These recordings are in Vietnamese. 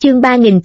Chương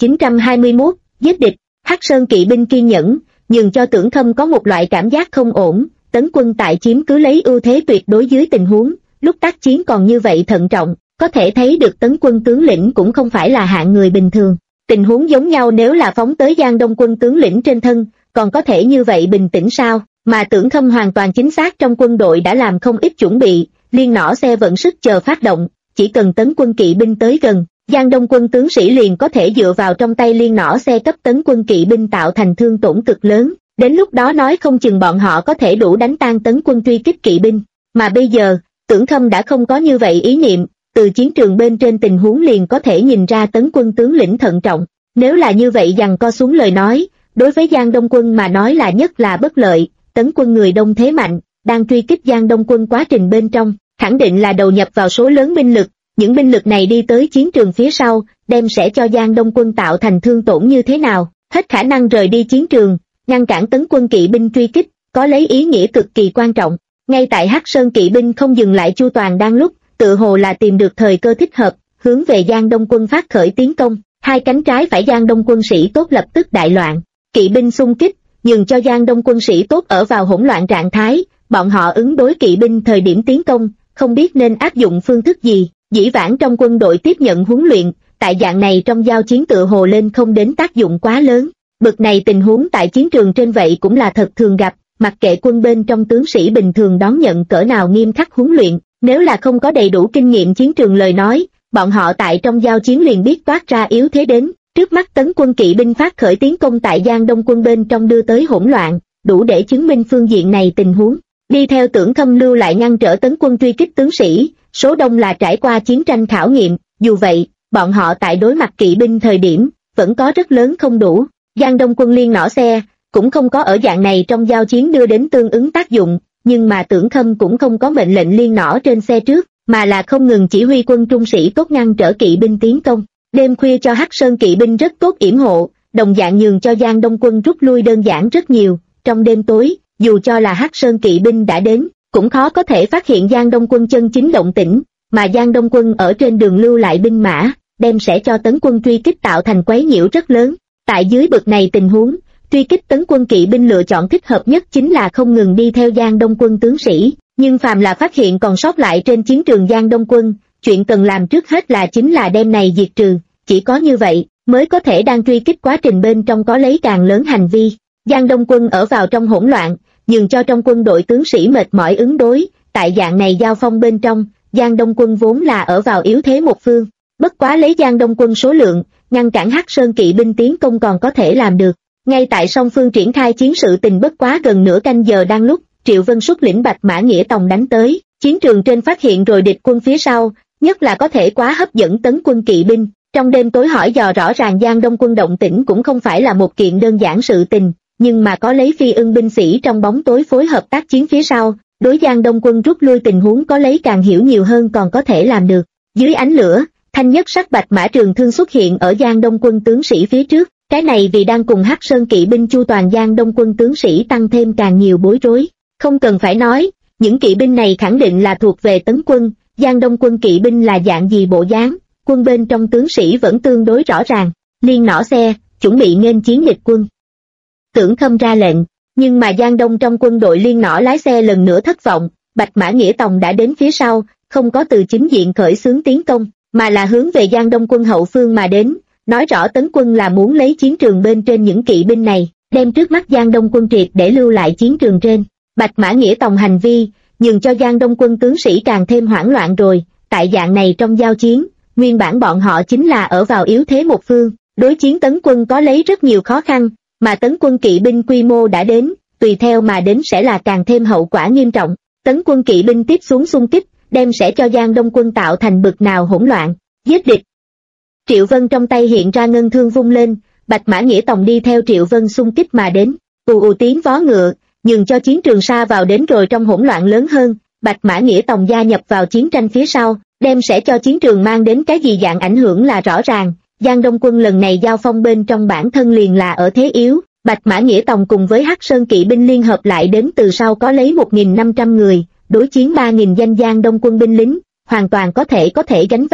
3921, giết địch. Hắc Sơn kỵ binh kiên nhẫn, nhưng cho Tưởng Khâm có một loại cảm giác không ổn. Tấn quân tại chiếm cứ lấy ưu thế tuyệt đối dưới tình huống lúc tác chiến còn như vậy thận trọng, có thể thấy được tấn quân tướng lĩnh cũng không phải là hạng người bình thường. Tình huống giống nhau nếu là phóng tới Giang Đông quân tướng lĩnh trên thân, còn có thể như vậy bình tĩnh sao? Mà Tưởng Khâm hoàn toàn chính xác, trong quân đội đã làm không ít chuẩn bị, liên nỏ xe vận sức chờ phát động, chỉ cần tấn quân kỵ binh tới gần, Giang Đông quân tướng sĩ liền có thể dựa vào trong tay liên nỏ xe cấp tấn quân kỵ binh tạo thành thương tổn cực lớn. Đến lúc đó nói không chừng bọn họ có thể đủ đánh tan tấn quân truy kích kỵ binh. Mà bây giờ, Tưởng Khâm đã không có như vậy ý niệm, từ chiến trường bên trên tình huống liền có thể nhìn ra tấn quân tướng lĩnh thận trọng. Nếu là như vậy giằng co xuống lời nói, đối với Giang Đông quân mà nói là nhất là bất lợi. Tấn quân người đông thế mạnh, đang truy kích Giang Đông quân quá trình bên trong, khẳng định là đầu nhập vào số lớn binh lực. Những binh lực này đi tới chiến trường phía sau, đem sẽ cho Giang Đông quân tạo thành thương tổn như thế nào? Hết khả năng rời đi chiến trường, ngăn cản tấn quân kỵ binh truy kích, có lấy ý nghĩa cực kỳ quan trọng. Ngay tại Hắc Sơn kỵ binh không dừng lại chu toàn đang lúc, tự hồ là tìm được thời cơ thích hợp, hướng về Giang Đông quân phát khởi tiến công. Hai cánh trái phải Giang Đông quân sĩ tốt lập tức đại loạn, kỵ binh xung kích, nhường cho Giang Đông quân sĩ tốt ở vào hỗn loạn trạng thái. Bọn họ ứng đối kỵ binh thời điểm tiến công, không biết nên áp dụng phương thức gì. Dĩ vãng trong quân đội tiếp nhận huấn luyện, tại dạng này trong giao chiến tựa hồ lên không đến tác dụng quá lớn. Bực này tình huống tại chiến trường trên vậy cũng là thật thường gặp, mặc kệ quân bên trong tướng sĩ bình thường đón nhận cỡ nào nghiêm khắc huấn luyện, nếu là không có đầy đủ kinh nghiệm chiến trường lời nói, bọn họ tại trong giao chiến liền biết toát ra yếu thế đến. Trước mắt tấn quân kỵ binh phát khởi tiến công tại Giang Đông quân bên trong đưa tới hỗn loạn, đủ để chứng minh phương diện này tình huống. Đi theo Tưởng Khâm lưu lại ngăn trở tấn quân truy kích tướng sĩ, số đông là trải qua chiến tranh khảo nghiệm, dù vậy, bọn họ tại đối mặt kỵ binh thời điểm, vẫn có rất lớn không đủ. Giang Đông quân liên nỏ xe, cũng không có ở dạng này trong giao chiến đưa đến tương ứng tác dụng, nhưng mà Tưởng Khâm cũng không có mệnh lệnh liên nỏ trên xe trước, mà là không ngừng chỉ huy quân trung sĩ tốt ngăn trở kỵ binh tiến công. Đêm khuya cho Hắc Sơn kỵ binh rất tốt yểm hộ, đồng dạng nhường cho Giang Đông quân rút lui đơn giản rất nhiều. Trong đêm tối, dù cho là Hắc Sơn kỵ binh đã đến, cũng khó có thể phát hiện Giang Đông quân chân chính động tĩnh, mà Giang Đông quân ở trên đường lưu lại binh mã, đem sẽ cho tấn quân truy kích tạo thành quấy nhiễu rất lớn. Tại dưới bực này tình huống, truy kích tấn quân kỵ binh lựa chọn thích hợp nhất chính là không ngừng đi theo Giang Đông quân tướng sĩ, nhưng phàm là phát hiện còn sót lại trên chiến trường Giang Đông quân, chuyện cần làm trước hết là chính là đem này diệt trừ, chỉ có như vậy mới có thể đang truy kích quá trình bên trong có lấy càng lớn hành vi. Giang Đông quân ở vào trong hỗn loạn, nhường cho trong quân đội tướng sĩ mệt mỏi ứng đối, tại dạng này giao phong bên trong, Giang Đông quân vốn là ở vào yếu thế một phương, bất quá lấy Giang Đông quân số lượng, ngăn cản Hắc Sơn kỵ binh tiến công còn có thể làm được. Ngay tại song phương triển khai chiến sự tình bất quá gần nửa canh giờ đang lúc, Triệu Vân xuất lĩnh Bạch Mã Nghĩa Tòng đánh tới, chiến trường trên phát hiện rồi địch quân phía sau, nhất là có thể quá hấp dẫn tấn quân kỵ binh. Trong đêm tối hỏi dò rõ ràng Giang Đông quân động tĩnh cũng không phải là một kiện đơn giản sự tình, nhưng mà có lấy phi ưng binh sĩ trong bóng tối phối hợp tác chiến phía sau, đối Giang Đông quân rút lui tình huống có lấy càng hiểu nhiều hơn còn có thể làm được. Dưới ánh lửa, thanh nhất sắc Bạch Mã Trường Thương xuất hiện ở Giang Đông quân tướng sĩ phía trước, cái này vì đang cùng Hắc Sơn kỵ binh chu toàn Giang Đông quân tướng sĩ tăng thêm càng nhiều bối rối. Không cần phải nói, những kỵ binh này khẳng định là thuộc về tấn quân, Giang Đông quân kỵ binh là dạng gì bộ dáng, quân bên trong tướng sĩ vẫn tương đối rõ ràng. Liên nỏ xe, chuẩn bị nghênh chiến địch quân. Tưởng Khâm ra lệnh, nhưng mà Giang Đông trong quân đội liên nỏ lái xe lần nữa thất vọng, Bạch Mã Nghĩa Tòng đã đến phía sau, không có từ chính diện khởi xướng tiến công, mà là hướng về Giang Đông quân hậu phương mà đến, nói rõ tấn quân là muốn lấy chiến trường bên trên những kỵ binh này, đem trước mắt Giang Đông quân triệt để lưu lại chiến trường trên. Bạch Mã Nghĩa Tòng hành vi, nhường cho Giang Đông quân tướng sĩ càng thêm hoảng loạn rồi, tại dạng này trong giao chiến, nguyên bản bọn họ chính là ở vào yếu thế một phương, đối chiến tấn quân có lấy rất nhiều khó khăn, mà tấn quân kỵ binh quy mô đã đến, tùy theo mà đến sẽ là càng thêm hậu quả nghiêm trọng. Tấn quân kỵ binh tiếp xuống xung kích, đem sẽ cho Giang Đông quân tạo thành bực nào hỗn loạn. Giết địch. Triệu Vân trong tay hiện ra ngân thương vung lên, Bạch Mã Nghĩa Tòng đi theo Triệu Vân xung kích mà đến, ù ù tiếng vó ngựa, nhường cho chiến trường xa vào đến rồi trong hỗn loạn lớn hơn. Bạch Mã Nghĩa Tòng gia nhập vào chiến tranh phía sau, đem sẽ cho chiến trường mang đến cái gì dạng ảnh hưởng là rõ ràng. Giang Đông quân lần này giao phong bên trong bản thân liền là ở thế yếu, Bạch Mã Nghĩa Tòng cùng với Hắc Sơn kỵ binh liên hợp lại đến từ sau có lấy 1.500 người, đối chiến 3.000 danh Giang Đông quân binh lính, hoàn toàn có thể gánh vác.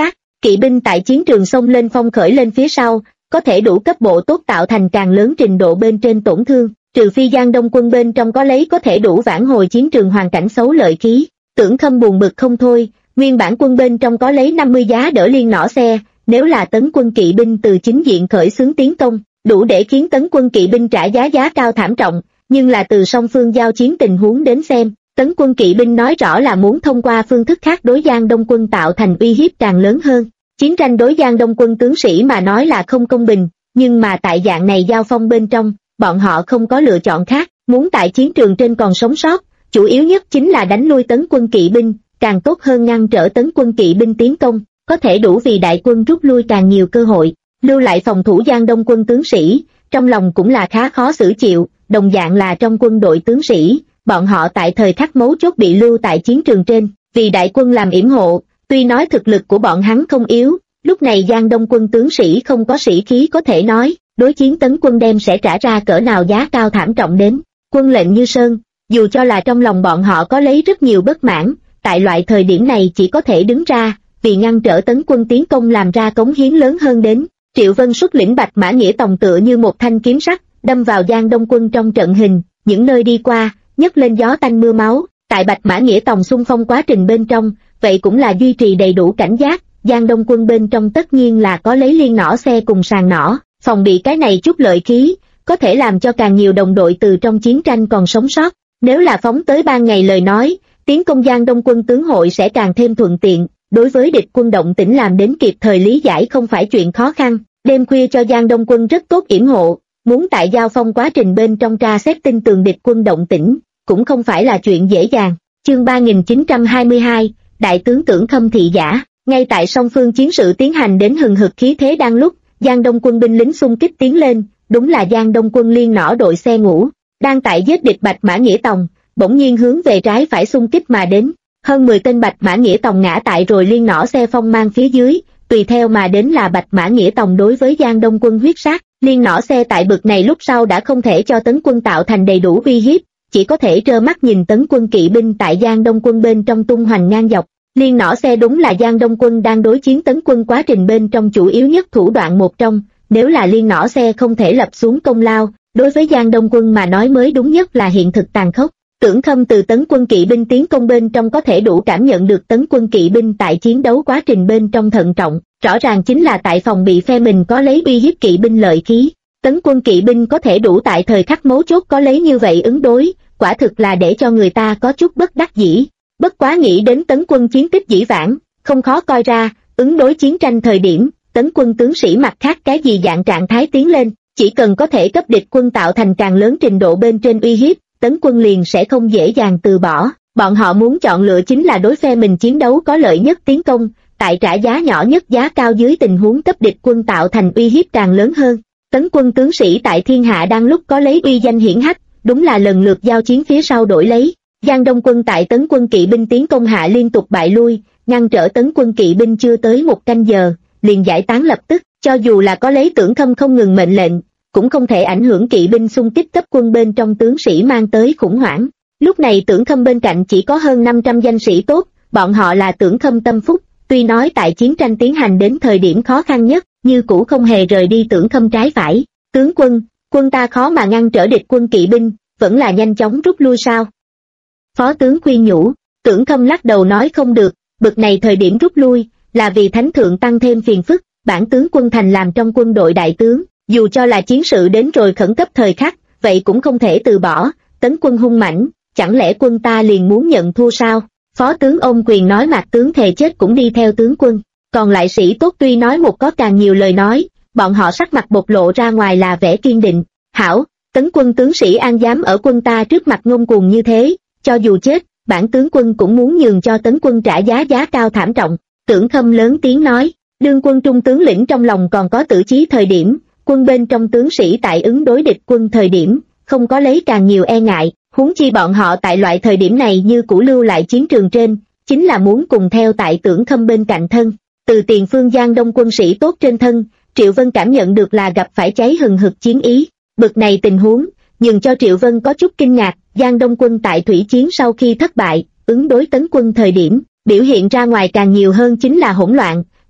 Kỵ binh tại chiến trường xông lên phong khởi lên phía sau, có thể đủ cấp bộ tốt tạo thành càng lớn trình độ bên trên tổn thương, trừ phi Giang Đông quân bên trong có lấy có thể đủ vãn hồi chiến trường hoàn cảnh xấu lợi khí. Tưởng Khâm buồn bực không thôi, nguyên bản quân bên trong có lấy 50 giá đỡ liên nỏ xe, nếu là tấn quân kỵ binh từ chính diện khởi xướng tiến công, đủ để khiến tấn quân kỵ binh trả giá cao thảm trọng, nhưng là từ song phương giao chiến tình huống đến xem, tấn quân kỵ binh nói rõ là muốn thông qua phương thức khác đối Giang Đông quân tạo thành uy hiếp càng lớn hơn. Chiến tranh đối Giang Đông quân tướng sĩ mà nói là không công bình, nhưng mà tại dạng này giao phong bên trong, bọn họ không có lựa chọn khác, muốn tại chiến trường trên còn sống sót, chủ yếu nhất chính là đánh lui tấn quân kỵ binh, càng tốt hơn ngăn trở tấn quân kỵ binh tiến công, có thể đủ vì đại quân rút lui càng nhiều cơ hội, lưu lại phòng thủ Giang Đông quân tướng sĩ, trong lòng cũng là khá khó xử chịu, đồng dạng là trong quân đội tướng sĩ, bọn họ tại thời khắc mấu chốt bị lưu tại chiến trường trên, vì đại quân làm yểm hộ, tuy nói thực lực của bọn hắn không yếu, lúc này Giang Đông quân tướng sĩ không có sĩ khí có thể nói, đối chiến tấn quân đem sẽ trả ra cỡ nào giá cao thảm trọng đến. Quân lệnh như sơn, dù cho là trong lòng bọn họ có lấy rất nhiều bất mãn, tại loại thời điểm này chỉ có thể đứng ra, vì ngăn trở tấn quân tiến công làm ra cống hiến lớn hơn đến. Triệu Vân xuất lĩnh Bạch Mã Nghĩa Tòng tựa như một thanh kiếm sắc, đâm vào Giang Đông quân trong trận hình, những nơi đi qua, nhấc lên gió tanh mưa máu. Tại Bạch Mã Nghĩa Tòng xung phong quá trình bên trong, vậy cũng là duy trì đầy đủ cảnh giác. Giang Đông quân bên trong tất nhiên là có lấy liên nỏ xe cùng sàn nỏ, phòng bị cái này chút lợi khí, có thể làm cho càng nhiều đồng đội từ trong chiến tranh còn sống sót. Nếu là phóng tới ban ngày lời nói, tiến công Giang Đông quân tướng hội sẽ càng thêm thuận tiện, đối với địch quân động tĩnh làm đến kịp thời lý giải không phải chuyện khó khăn. Đêm khuya cho Giang Đông quân rất tốt yểm hộ, muốn tại giao phong quá trình bên trong tra xét tin tường địch quân động tĩnh, cũng không phải là chuyện dễ dàng. Chương 3922, Đại tướng Tưởng Khâm thị giả. Ngay tại song phương chiến sự tiến hành đến hừng hực khí thế đang lúc, Giang Đông quân binh lính xung kích tiến lên, đúng là Giang Đông quân liên nỏ đội xe ngũ, đang tại giết địch Bạch Mã Nghĩa Tòng, bỗng nhiên hướng về trái phải xung kích mà đến. Hơn 10 tên Bạch Mã Nghĩa Tòng ngã tại rồi liên nỏ xe phong mang phía dưới, tùy theo mà đến là Bạch Mã Nghĩa Tòng đối với Giang Đông quân huyết sát. Liên nỏ xe tại bực này lúc sau đã không thể cho tấn quân tạo thành đầy đủ uy hiếp, chỉ có thể trơ mắt nhìn tấn quân kỵ binh tại Giang Đông quân bên trong tung hoành ngang dọc. Liên nỏ xe đúng là Giang Đông quân đang đối chiến tấn quân quá trình bên trong chủ yếu nhất thủ đoạn một trong, nếu là liên nỏ xe không thể lập xuống công lao, đối với Giang Đông quân mà nói mới đúng nhất là hiện thực tàn khốc. Tưởng Khâm từ tấn quân kỵ binh tiến công bên trong có thể đủ cảm nhận được tấn quân kỵ binh tại chiến đấu quá trình bên trong thận trọng, rõ ràng chính là tại phòng bị phe mình có lấy uy hiếp kỵ binh lợi khí. Tấn quân kỵ binh có thể đủ tại thời khắc mấu chốt có lấy như vậy ứng đối, quả thực là để cho người ta có chút bất đắc dĩ. Bất quá nghĩ đến tấn quân chiến tích dĩ vãng, không khó coi ra, ứng đối chiến tranh thời điểm, tấn quân tướng sĩ mặt khác cái gì dạng trạng thái tiến lên, chỉ cần có thể cấp địch quân tạo thành càng lớn trình độ bên trên uy hiếp, tấn quân liền sẽ không dễ dàng từ bỏ. Bọn họ muốn chọn lựa chính là đối phe mình chiến đấu có lợi nhất tiến công, tại trả giá nhỏ nhất giá cao dưới tình huống cấp địch quân tạo thành uy hiếp càng lớn hơn. Tấn quân tướng sĩ tại thiên hạ đang lúc có lấy uy danh hiển hách, đúng là lần lượt giao chiến phía sau đổi lấy. Giang Đông quân tại tấn quân kỵ binh tiến công hạ liên tục bại lui, ngăn trở tấn quân kỵ binh chưa tới một canh giờ, liền giải tán lập tức, cho dù là có lấy Tưởng Khâm không ngừng mệnh lệnh, cũng không thể ảnh hưởng kỵ binh xung kích cấp quân bên trong tướng sĩ mang tới khủng hoảng. Lúc này Tưởng Khâm bên cạnh chỉ có hơn 500 danh sĩ tốt, bọn họ là Tưởng Khâm tâm phúc, tuy nói tại chiến tranh tiến hành đến thời điểm khó khăn nhất, như cũ không hề rời đi Tưởng Khâm trái phải. Tướng quân, quân ta khó mà ngăn trở địch quân kỵ binh, vẫn là nhanh chóng rút lui sao? Phó tướng khuyên nhủ. Tưởng Khâm lắc đầu nói không được, bực này thời điểm rút lui, là vì thánh thượng tăng thêm phiền phức, bản tướng quân thành làm trong quân đội đại tướng, dù cho là chiến sự đến rồi khẩn cấp thời khắc, vậy cũng không thể từ bỏ, tấn quân hung mãnh, chẳng lẽ quân ta liền muốn nhận thua sao? Phó tướng ôm quyền nói Mạc tướng thề chết cũng đi theo tướng quân, còn lại sĩ tốt tuy nói một có càng nhiều lời nói, bọn họ sắc mặt bộc lộ ra ngoài là vẻ kiên định. Hảo, tấn quân tướng sĩ an dám ở quân ta trước mặt ngông cuồng như thế, cho dù chết, bản tướng quân cũng muốn nhường cho tấn quân trả giá cao thảm trọng. Tưởng Khâm lớn tiếng nói, đương quân trung tướng lĩnh trong lòng còn có tử chí thời điểm, quân bên trong tướng sĩ tại ứng đối địch quân thời điểm, không có lấy càng nhiều e ngại, huống chi bọn họ tại loại thời điểm này như cũ lưu lại chiến trường trên, chính là muốn cùng theo tại Tưởng Khâm bên cạnh thân. Từ tiền phương Giang Đông quân sĩ tốt trên thân, Triệu Vân cảm nhận được là gặp phải cháy hừng hực chiến ý, bực này tình huống, nhưng cho Triệu Vân có chút kinh ngạc. Giang Đông quân tại thủy chiến sau khi thất bại, ứng đối tấn quân thời điểm, biểu hiện ra ngoài càng nhiều hơn chính là hỗn loạn,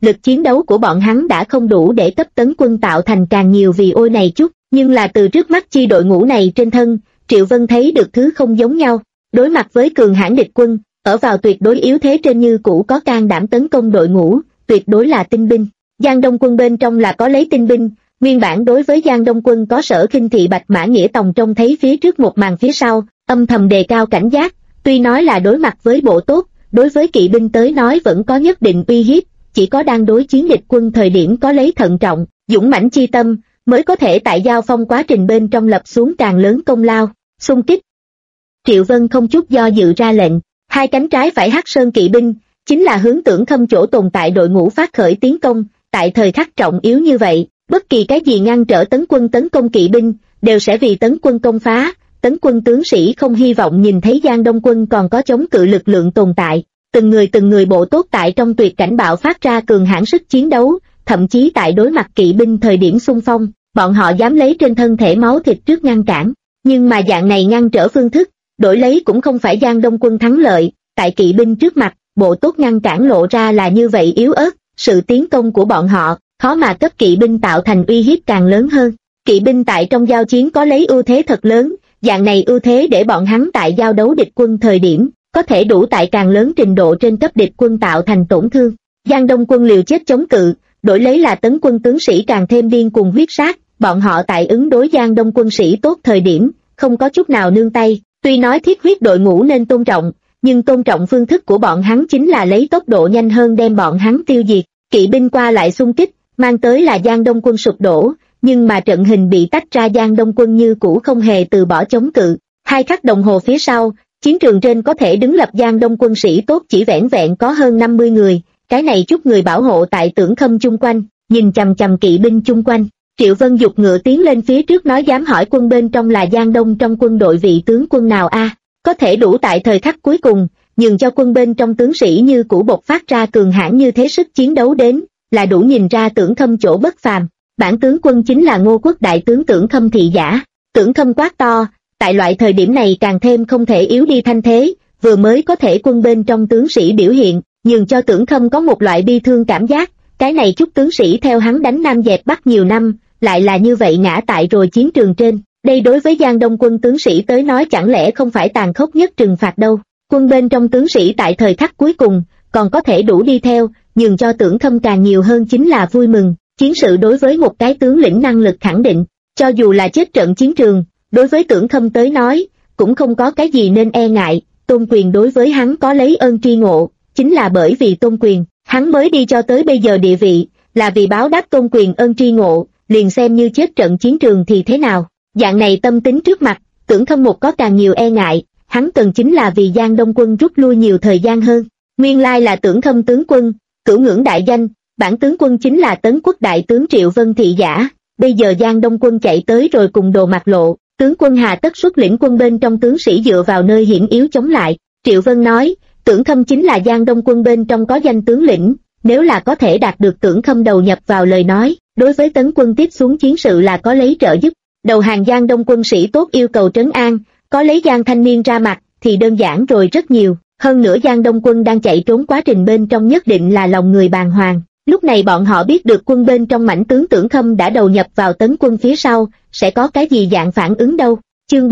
lực chiến đấu của bọn hắn đã không đủ để cấp tấn quân tạo thành càng nhiều vì ôi này chút, nhưng là từ trước mắt chi đội ngũ này trên thân, Triệu Vân thấy được thứ không giống nhau. Đối mặt với cường hãn địch quân, ở vào tuyệt đối yếu thế trên như cũ có can đảm tấn công đội ngũ, tuyệt đối là tinh binh. Giang Đông quân bên trong là có lấy tinh binh, nguyên bản đối với Giang Đông quân có Sở khinh thị Bạch Mã Nghĩa Tòng trông thấy phía trước một màn phía sau, âm thầm đề cao cảnh giác, tuy nói là đối mặt với bộ tốt, đối với kỵ binh tới nói vẫn có nhất định uy hiếp, chỉ có đang đối chiến địch quân thời điểm có lấy thận trọng, dũng mãnh chi tâm, mới có thể tại giao phong quá trình bên trong lập xuống càng lớn công lao. Xung kích. Triệu Vân không chút do dự ra lệnh, hai cánh trái phải Hắc Sơn kỵ binh, chính là hướng Tưởng Khâm chỗ tồn tại đội ngũ phát khởi tiến công, tại thời khắc trọng yếu như vậy, bất kỳ cái gì ngăn trở tấn quân tấn công kỵ binh, đều sẽ vì tấn quân công phá, tấn quân tướng sĩ không hy vọng nhìn thấy Giang Đông quân còn có chống cự lực lượng tồn tại. Từng người bộ tốt tại trong tuyệt cảnh bạo phát ra cường hãn sức chiến đấu, thậm chí tại đối mặt kỵ binh thời điểm xung phong, bọn họ dám lấy trên thân thể máu thịt trước ngăn cản. Nhưng mà dạng này ngăn trở phương thức, đổi lấy cũng không phải Giang Đông quân thắng lợi, tại kỵ binh trước mặt, bộ tốt ngăn cản lộ ra là như vậy yếu ớt, sự tiến công của bọn họ, khó mà cấp kỵ binh tạo thành uy hiếp càng lớn hơn. Kỵ binh tại trong giao chiến có lấy ưu thế thật lớn, dạng này ưu thế để bọn hắn tại giao đấu địch quân thời điểm, có thể đủ tại càng lớn trình độ trên cấp địch quân tạo thành tổn thương. Giang Đông quân liều chết chống cự, đổi lấy là tấn quân tướng sĩ càng thêm điên cuồng huyết sát, bọn họ tại ứng đối Giang Đông quân sĩ tốt thời điểm, không có chút nào nương tay, tuy nói thiết huyết đội ngũ nên tôn trọng, nhưng tôn trọng phương thức của bọn hắn chính là lấy tốc độ nhanh hơn đem bọn hắn tiêu diệt. Kỵ binh qua lại xung kích, mang tới là Giang Đông quân sụp đổ, nhưng mà trận hình bị tách ra Giang Đông quân như cũ không hề từ bỏ chống cự. 2 khắc đồng hồ phía sau, chiến trường trên có thể đứng lập Giang Đông quân sĩ tốt chỉ vẻn vẹn có hơn 50 người, cái này chút người bảo hộ tại Tưởng Khâm chung quanh, nhìn chằm chằm kỵ binh chung quanh. Triệu Vân giục ngựa tiến lên phía trước nói dám hỏi quân bên trong là Giang Đông trong quân đội vị tướng quân nào a? Có thể đủ tại thời khắc cuối cùng, nhường cho quân bên trong tướng sĩ như cũ bộc phát ra cường hãn như thế sức chiến đấu đến, là đủ nhìn ra Tưởng Khâm chỗ bất phàm. Bản tướng quân chính là Ngô Quốc đại tướng Tưởng Khâm thị giả. Tưởng Khâm quát to, tại loại thời điểm này càng thêm không thể yếu đi thanh thế, vừa mới có thể quân bên trong tướng sĩ biểu hiện, nhường cho Tưởng Khâm có một loại bi thương cảm giác, cái này chút tướng sĩ theo hắn đánh Nam dẹp Bắc nhiều năm, lại là như vậy ngã tại rồi chiến trường trên. Đây đối với Giang Đông quân tướng sĩ tới nói chẳng lẽ không phải tàn khốc nhất trừng phạt đâu. Quân bên trong tướng sĩ tại thời khắc cuối cùng, còn có thể đủ đi theo, nhường cho Tưởng Khâm càng nhiều hơn chính là vui mừng. Chiến sự đối với một cái tướng lĩnh năng lực khẳng định, cho dù là chết trận chiến trường, đối với Tưởng Khâm tới nói, cũng không có cái gì nên e ngại. Tôn quyền đối với hắn có lấy ơn tri ngộ, chính là bởi vì tôn quyền, hắn mới đi cho tới bây giờ địa vị, là vì báo đáp tôn quyền ơn tri ngộ, liền xem như chết trận chiến trường thì thế nào. Dạng này tâm tính trước mặt, Tưởng Khâm một có càng nhiều e ngại, hắn cần chính là vì Giang Đông quân rút lui nhiều thời gian hơn. Nguyên lai là Tưởng Khâm tướng quân, cửu ngưỡng đại danh, bản tướng quân chính là Tấn Quốc đại tướng Triệu Vân thị giả, bây giờ Giang Đông quân chạy tới rồi cùng đồ mặt lộ, tướng quân hà tất xuất lĩnh quân bên trong tướng sĩ dựa vào nơi hiểm yếu chống lại. Triệu Vân nói, Tưởng Khâm chính là Giang Đông quân bên trong có danh tướng lĩnh, nếu là có thể đạt được Tưởng Khâm đầu nhập vào lời nói, đối với tấn quân tiếp xuống chiến sự là có lấy trợ giúp. Đầu hàng Giang Đông quân sĩ tốt yêu cầu trấn an, có lấy Giang thanh niên ra mặt thì đơn giản rồi rất nhiều. Hơn nữa Giang Đông quân đang chạy trốn quá trình bên trong nhất định là lòng người bàng hoàng. Lúc này bọn họ biết được quân bên trong mãnh tướng Tưởng Khâm đã đầu nhập vào tấn quân phía sau, sẽ có cái gì dạng phản ứng đâu. Chương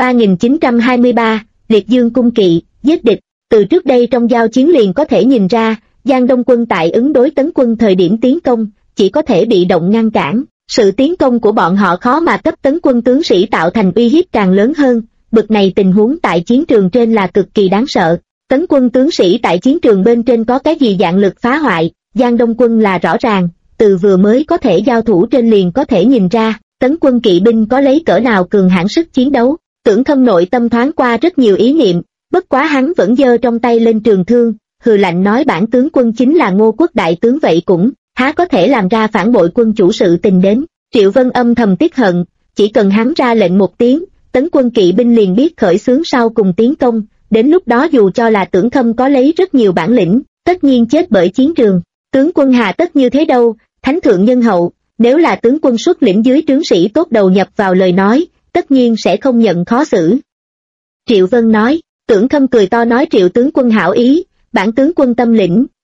3923, Liệt Dương cung kỵ, giết địch. Từ trước đây trong giao chiến liền có thể nhìn ra, Giang Đông quân tại ứng đối tấn quân thời điểm tiến công, chỉ có thể bị động ngăn cản. Sự tiến công của bọn họ khó mà cấp tấn quân tướng sĩ tạo thành uy hiếp càng lớn hơn, bực này tình huống tại chiến trường trên là cực kỳ đáng sợ. Tấn quân tướng sĩ tại chiến trường bên trên có cái gì dạng lực phá hoại, Giang Đông quân là rõ ràng, từ vừa mới có thể giao thủ trên liền có thể nhìn ra, tấn quân kỵ binh có lấy cỡ nào cường hãn sức chiến đấu. Tưởng Khâm nội tâm thoáng qua rất nhiều ý niệm, bất quá hắn vẫn giơ trong tay lên trường thương, hừ lạnh nói bản tướng quân chính là Ngô Quốc đại tướng vậy cũng, há có thể làm ra phản bội quân chủ sự tình đến. Triệu Vân âm thầm tiếc hận, chỉ cần hắn ra lệnh một tiếng, tấn quân kỵ binh liền biết khởi xướng sau cùng tiến công, đến lúc đó dù cho là Tưởng Khâm có lấy rất nhiều bản lĩnh, tất nhiên chết bởi chiến trường. Tướng quân hà tất như thế đâu, thánh thượng nhân hậu, nếu là tướng quân xuất lĩnh dưới trướng sĩ tốt đầu nhập vào lời nói, tất nhiên sẽ không nhận khó xử. Triệu Vân nói, Tưởng Khâm cười to nói Triệu tướng quân hảo ý, bản tướng quân tâm lĩnh,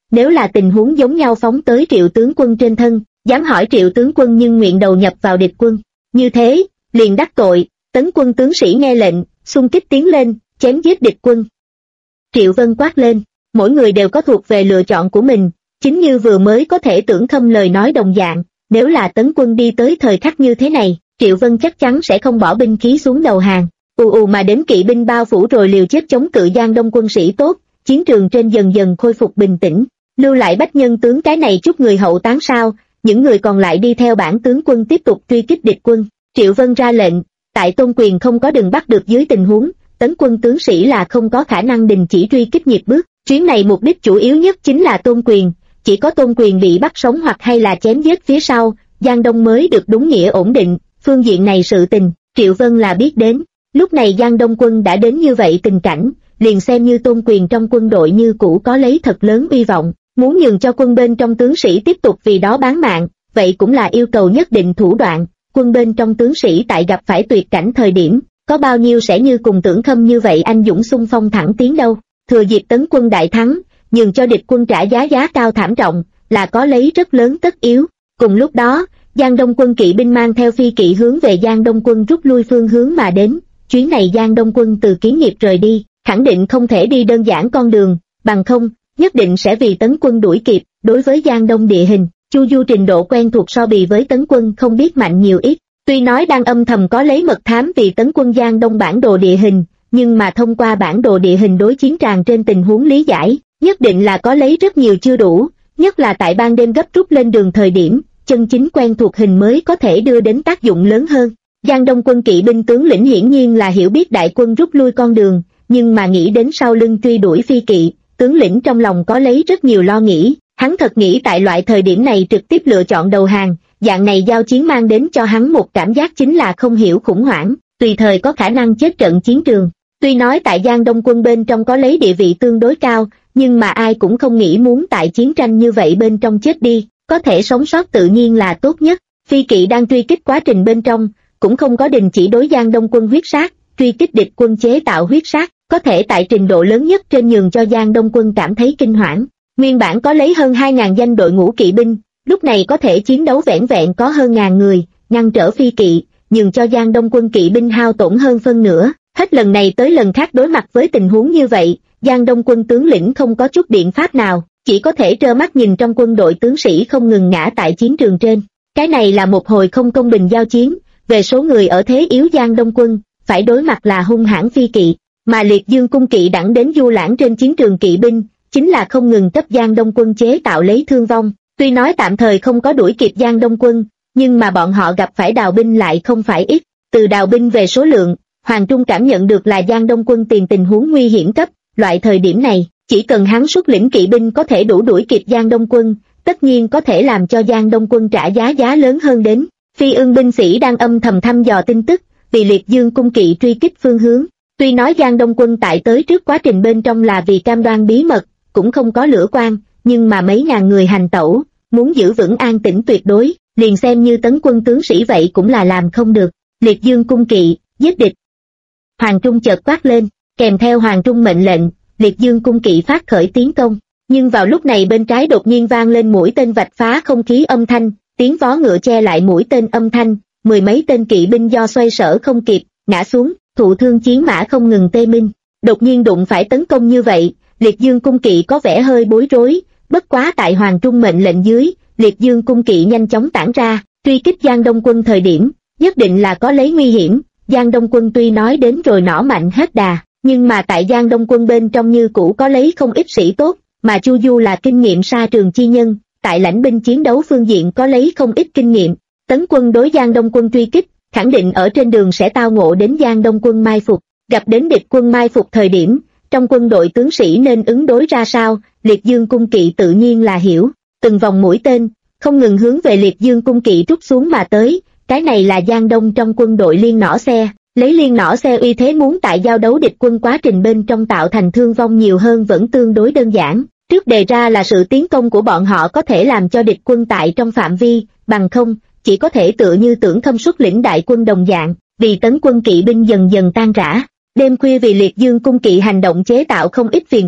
nếu là tình huống giống nhau phóng tới Triệu tướng quân trên thân, dám hỏi Triệu tướng quân nhưng nguyện đầu nhập vào địch quân. Như thế, liền đắc tội. Tấn quân tướng sĩ nghe lệnh, xung kích tiến lên, chém giết địch quân. Triệu Vân quát lên, mỗi người đều có thuộc về lựa chọn của mình, chính như vừa mới có thể Tưởng Khâm lời nói đồng dạng, nếu là tấn quân đi tới thời khắc như thế này, Triệu Vân chắc chắn sẽ không bỏ binh khí xuống đầu hàng. Ù ù mà đến kỵ binh bao phủ rồi liều chết chống cự Giang Đông quân sĩ tốt, chiến trường trên dần dần khôi phục bình tĩnh, lưu lại Bách Nhân tướng cái này chút người hậu tán sao, những người còn lại đi theo bản tướng quân tiếp tục truy kích địch quân. Triệu Vân ra lệnh, tại Tôn Quyền không có đừng bắt được dưới tình huống, tấn quân tướng sĩ là không có khả năng đình chỉ truy kích nhịp bước. Chuyến này mục đích chủ yếu nhất chính là Tôn Quyền, chỉ có Tôn Quyền bị bắt sống hoặc hay là chém giết phía sau, Giang Đông mới được đúng nghĩa ổn định. Phương diện này sự tình, Triệu Vân là biết đến. Lúc này Giang Đông quân đã đến như vậy tình cảnh, liền xem như Tôn Quyền trong quân đội như cũ có lấy thật lớn uy vọng, muốn nhường cho quân bên trong tướng sĩ tiếp tục vì đó bán mạng, vậy cũng là yêu cầu nhất định thủ đoạn. Quân bên trong tướng sĩ tại gặp phải tuyệt cảnh thời điểm, có bao nhiêu sẽ như cùng Tưởng Khâm như vậy anh dũng xung phong thẳng tiến đâu. Thừa dịp tấn quân đại thắng, nhường cho địch quân trả giá cao thảm trọng, là có lấy rất lớn tất yếu. Cùng lúc đó, Giang Đông quân kỵ binh mang theo phi kỵ hướng về Giang Đông quân rút lui phương hướng mà đến. Chuyến này Giang Đông quân từ Kiến Nghiệp rời đi, khẳng định không thể đi đơn giản con đường, bằng không, nhất định sẽ vì tấn quân đuổi kịp. Đối với Giang Đông địa hình, Chu Du trình độ quen thuộc so bì với tấn quân không biết mạnh nhiều ít. Tuy nói đang âm thầm có lấy mật thám vì tấn quân Giang Đông bản đồ địa hình, nhưng mà thông qua bản đồ địa hình đối chiến tràng trên tình huống lý giải, nhất định là có lấy rất nhiều chưa đủ, nhất là tại ban đêm gấp rút lên đường thời điểm, chân chính quen thuộc hình mới có thể đưa đến tác dụng lớn hơn. Giang Đông quân kỵ binh tướng lĩnh hiển nhiên là hiểu biết đại quân rút lui con đường, nhưng mà nghĩ đến sau lưng truy đuổi phi kỵ, tướng lĩnh trong lòng có lấy rất nhiều lo nghĩ. Hắn thật nghĩ tại loại thời điểm này trực tiếp lựa chọn đầu hàng, dạng này giao chiến mang đến cho hắn một cảm giác chính là không hiểu khủng hoảng, tùy thời có khả năng chết trận chiến trường. Tuy nói tại Giang Đông quân bên trong có lấy địa vị tương đối cao, nhưng mà ai cũng không nghĩ muốn tại chiến tranh như vậy bên trong chết đi, có thể sống sót tự nhiên là tốt nhất. Phi kỵ đang truy kích quá trình bên trong, cũng không có đình chỉ đối Giang Đông quân huyết sát, truy kích địch quân chế tạo huyết sát, có thể tại trình độ lớn nhất trên nhường cho Giang Đông quân cảm thấy kinh hoảng. Nguyên bản có lấy hơn 2.000 danh đội ngũ kỵ binh, lúc này có thể chiến đấu vẻn vẹn có hơn 1.000 người, ngăn trở phi kỵ, nhường cho Giang Đông quân kỵ binh hao tổn hơn phân nửa. Hết lần này tới lần khác đối mặt với tình huống như vậy, Giang Đông quân tướng lĩnh không có chút biện pháp nào, chỉ có thể trơ mắt nhìn trong quân đội tướng sĩ không ngừng ngã tại chiến trường trên. Cái này là một hồi không công bình giao chiến, về số người ở thế yếu Giang Đông quân, phải đối mặt là hung hãn phi kỵ, mà Liệt Dương cung kỵ đẳng đến du lãng trên chiến trường kỵ binh, chính là không ngừng cấp Giang Đông quân chế tạo lấy thương vong. Tuy nói tạm thời không có đuổi kịp Giang Đông quân, nhưng mà bọn họ gặp phải đào binh lại không phải ít. Từ đào binh về số lượng, Hoàng Trung cảm nhận được là Giang Đông quân tiền tình huống nguy hiểm cấp. Loại thời điểm này, chỉ cần hắn xuất lĩnh kỵ binh có thể đủ đuổi kịp Giang Đông quân, tất nhiên có thể làm cho Giang Đông quân trả giá lớn hơn đến. Phi ưng binh sĩ đang âm thầm thăm dò tin tức, vì Liệt Dương cung kỵ truy kích phương hướng. Tuy nói Giang Đông quân tại tới trước quá trình bên trong là vì cam đoan bí mật, cũng không có lửa quan, nhưng mà mấy ngàn người hành tẩu, muốn giữ vững an tĩnh tuyệt đối, liền xem như tấn quân tướng sĩ vậy cũng là làm không được. Liệt Dương cung kỵ, giết địch. Hoàng Trung chợt quát lên, kèm theo Hoàng Trung mệnh lệnh, Liệt Dương cung kỵ phát khởi tiến công. Nhưng vào lúc này bên trái đột nhiên vang lên mũi tên vạch phá không khí âm thanh, tiếng vó ngựa che lại mũi tên âm thanh, mười mấy tên kỵ binh do xoay sở không kịp, ngã xuống, thụ thương chiến mã không ngừng tê minh. Đột nhiên đụng phải tấn công như vậy, Liệt Dương cung kỵ có vẻ hơi bối rối, bất quá tại Hoàng Trung mệnh lệnh dưới, Liệt Dương cung kỵ nhanh chóng tản ra, truy kích Giang Đông quân thời điểm, nhất định là có lấy nguy hiểm. Giang Đông quân tuy nói đến rồi nỏ mạnh hết đà, nhưng mà tại Giang Đông quân bên trong như cũ có lấy không ít sĩ tốt, mà Chu Du là kinh nghiệm sa trường chi nhân, tại lãnh binh chiến đấu phương diện có lấy không ít kinh nghiệm. Tấn quân đối Giang Đông quân truy kích, khẳng định ở trên đường sẽ tao ngộ đến Giang Đông quân mai phục, gặp đến địch quân mai phục thời điểm, trong quân đội tướng sĩ nên ứng đối ra sao, Liệt Dương cung kỵ tự nhiên là hiểu. Từng vòng mũi tên, không ngừng hướng về Liệt Dương cung kỵ trút xuống mà tới, cái này là Giang Đông trong quân đội liên nỏ xe, lấy liên nỏ xe uy thế muốn tại giao đấu địch quân quá trình bên trong tạo thành thương vong nhiều hơn vẫn tương đối đơn giản. Trước đề ra là sự tiến công của bọn họ có thể làm cho địch quân tại trong phạm vi, bằng không, chỉ có thể tựa như Tưởng Khâm xuất lĩnh đại quân đồng dạng, vì tấn quân kỵ binh dần dần tan rã. Đêm khuya vì Liệt Dương cung kỵ hành động chế tạo không ít phiền phức,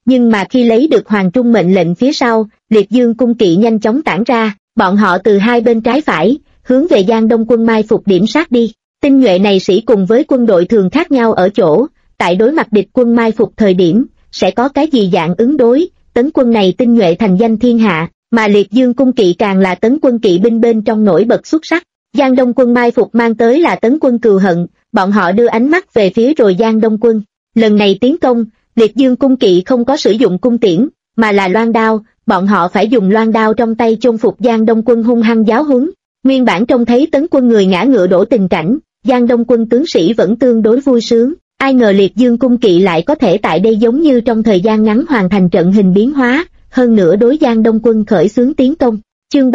nhưng mà khi lấy được Hoàng Trung mệnh lệnh phía sau, Liệt Dương cung kỵ nhanh chóng tản ra, bọn họ từ hai bên trái phải, hướng về Giang Đông quân mai phục điểm sát đi. Tinh nhuệ này sĩ cùng với quân đội thường khác nhau ở chỗ, tại đối mặt địch quân mai phục thời điểm, sẽ có cái gì dạng ứng đối, tấn quân này tinh nhuệ thành danh thiên hạ, mà Liệt Dương cung kỵ càng là tấn quân kỵ binh bên trong nổi bật xuất sắc. Giang Đông quân mai phục mang tới là tấn quân cừu hận, bọn họ đưa ánh mắt về phía rồi Giang Đông quân. Lần này tiến công, Liệt Dương cung kỵ không có sử dụng cung tiễn, mà là loan đao, bọn họ phải dùng loan đao trong tay chôn phục Giang Đông quân hung hăng giáo huấn. Nguyên bản trông thấy tấn quân người ngã ngựa đổ tình cảnh, Giang Đông quân tướng sĩ vẫn tương đối vui sướng, ai ngờ Liệt Dương cung kỵ lại có thể tại đây giống như trong thời gian ngắn hoàn thành trận hình biến hóa, hơn nữa đối Giang Đông quân khởi xướng tiến công. Chương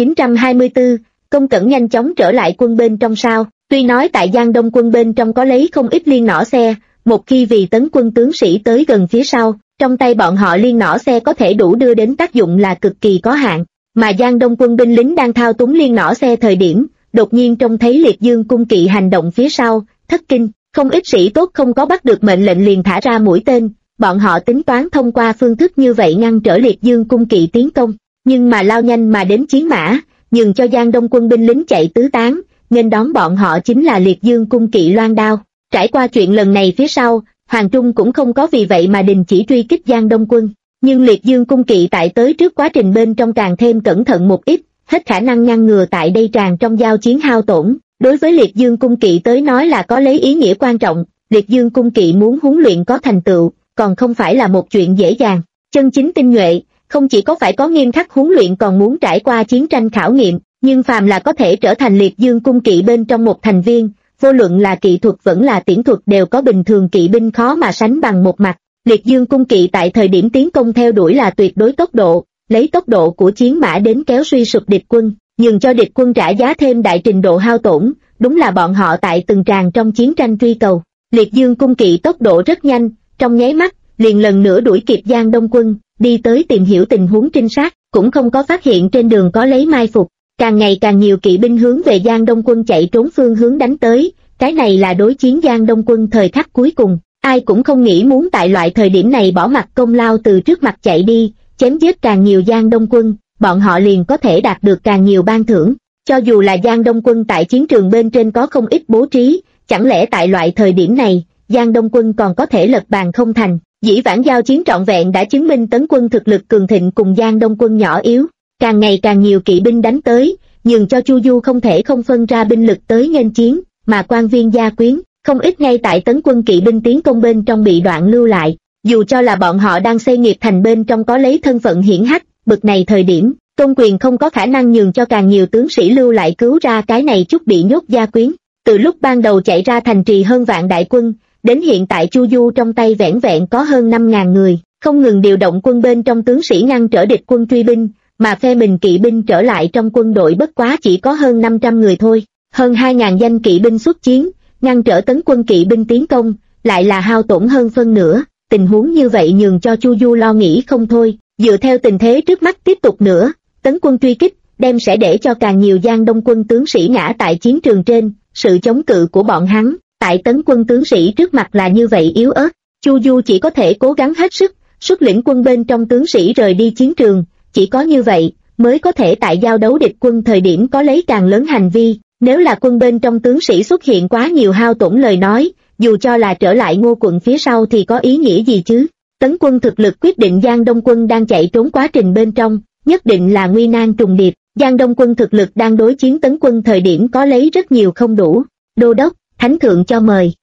3924, Công Cẩn nhanh chóng trở lại quân bên trong sao. Tuy nói tại Giang Đông quân bên trong có lấy không ít liên nỏ xe, một khi vì tấn quân tướng sĩ tới gần phía sau, trong tay bọn họ liên nỏ xe có thể đủ đưa đến tác dụng là cực kỳ có hạn, mà Giang Đông quân binh lính đang thao túng liên nỏ xe thời điểm, đột nhiên trông thấy Liệt Dương cung kỵ hành động phía sau, thất kinh, không ít sĩ tốt không có bắt được mệnh lệnh liền thả ra mũi tên, bọn họ tính toán thông qua phương thức như vậy ngăn trở Liệt Dương cung kỵ tiến công, nhưng mà lao nhanh mà đến chiến mã, nhường cho Giang Đông quân binh lính chạy tứ tán, nên đón bọn họ chính là Liệt Dương cung kỵ loan đao. Trải qua chuyện lần này phía sau, Hoàng Trung cũng không có vì vậy mà đình chỉ truy kích Giang Đông quân, nhưng Liệt Dương cung kỵ tại tới trước quá trình bên trong càng thêm cẩn thận một ít, hết khả năng ngăn ngừa tại đây tràn trong giao chiến hao tổn. Đối với Liệt Dương cung kỵ tới nói là có lấy ý nghĩa quan trọng, Liệt Dương cung kỵ muốn huấn luyện có thành tựu, còn không phải là một chuyện dễ dàng. Chân chính tinh nhuệ, không chỉ có phải có nghiêm khắc huấn luyện còn muốn trải qua chiến tranh khảo nghiệm, nhưng phàm là có thể trở thành Liệt Dương cung kỵ bên trong một thành viên, vô luận là kỵ thuật vẫn là tiễn thuật đều có bình thường kỵ binh khó mà sánh bằng một mặt. Liệt Dương cung kỵ tại thời điểm tiến công theo đuổi là tuyệt đối tốc độ, lấy tốc độ của chiến mã đến kéo suy sụp địch quân, nhường cho địch quân trả giá thêm đại trình độ hao tổn, đúng là bọn họ tại từng tràng trong chiến tranh truy cầu. Liệt Dương cung kỵ tốc độ rất nhanh, trong nháy mắt, liền lần nữa đuổi kịp Giang Đông quân, đi tới tìm hiểu tình huống trinh sát, cũng không có phát hiện trên đường có lấy mai phục. Càng ngày càng nhiều kỵ binh hướng về Giang Đông quân chạy trốn phương hướng đánh tới, cái này là đối chiến Giang Đông quân thời khắc cuối cùng, ai cũng không nghĩ muốn tại loại thời điểm này bỏ mặc công lao từ trước mặt chạy đi, chém giết càng nhiều Giang Đông quân, bọn họ liền có thể đạt được càng nhiều ban thưởng. Cho dù là Giang Đông quân tại chiến trường bên trên có không ít bố trí, chẳng lẽ tại loại thời điểm này, Giang Đông quân còn có thể lật bàn không thành? Dĩ vãng giao chiến trọn vẹn đã chứng minh tấn quân thực lực cường thịnh cùng Giang Đông quân nhỏ yếu, càng ngày càng nhiều kỵ binh đánh tới, nhường cho Chu Du không thể không phân ra binh lực tới nghênh chiến, mà quan viên gia quyến, không ít ngay tại tấn quân kỵ binh tiến công bên trong bị đoạn lưu lại, dù cho là bọn họ đang xây nghiệp thành bên trong có lấy thân phận hiển hách, bực này thời điểm, Tôn Quyền không có khả năng nhường cho càng nhiều tướng sĩ lưu lại cứu ra cái này chút bị nhốt gia quyến. Từ lúc ban đầu chạy ra thành trì hơn vạn đại quân, đến hiện tại Chu Du trong tay vẻn vẹn có hơn 5.000 người, không ngừng điều động quân bên trong tướng sĩ ngăn trở địch quân truy binh, mà phe mình kỵ binh trở lại trong quân đội bất quá chỉ có hơn 500 người thôi. Hơn 2.000 danh kỵ binh xuất chiến, ngăn trở tấn quân kỵ binh tiến công, lại là hao tổn hơn phân nửa. Tình huống như vậy nhường cho Chu Du lo nghĩ không thôi, dựa theo tình thế trước mắt tiếp tục nữa, tấn quân truy kích, đem sẽ để cho càng nhiều Giang Đông quân tướng sĩ ngã tại chiến trường trên, sự chống cự của bọn hắn, tại tấn quân tướng sĩ trước mặt là như vậy yếu ớt, Chu Du chỉ có thể cố gắng hết sức, xuất lĩnh quân bên trong tướng sĩ rời đi chiến trường, chỉ có như vậy, mới có thể tại giao đấu địch quân thời điểm có lấy càng lớn hành vi, nếu là quân bên trong tướng sĩ xuất hiện quá nhiều hao tổn lời nói, dù cho là trở lại Ngô quận phía sau thì có ý nghĩa gì chứ, tấn quân thực lực quyết định Giang Đông quân đang chạy trốn quá trình bên trong, nhất định là nguy nan trùng điệp, Giang Đông quân thực lực đang đối chiến tấn quân thời điểm có lấy rất nhiều không đủ, đô đốc, thánh thượng cho mời.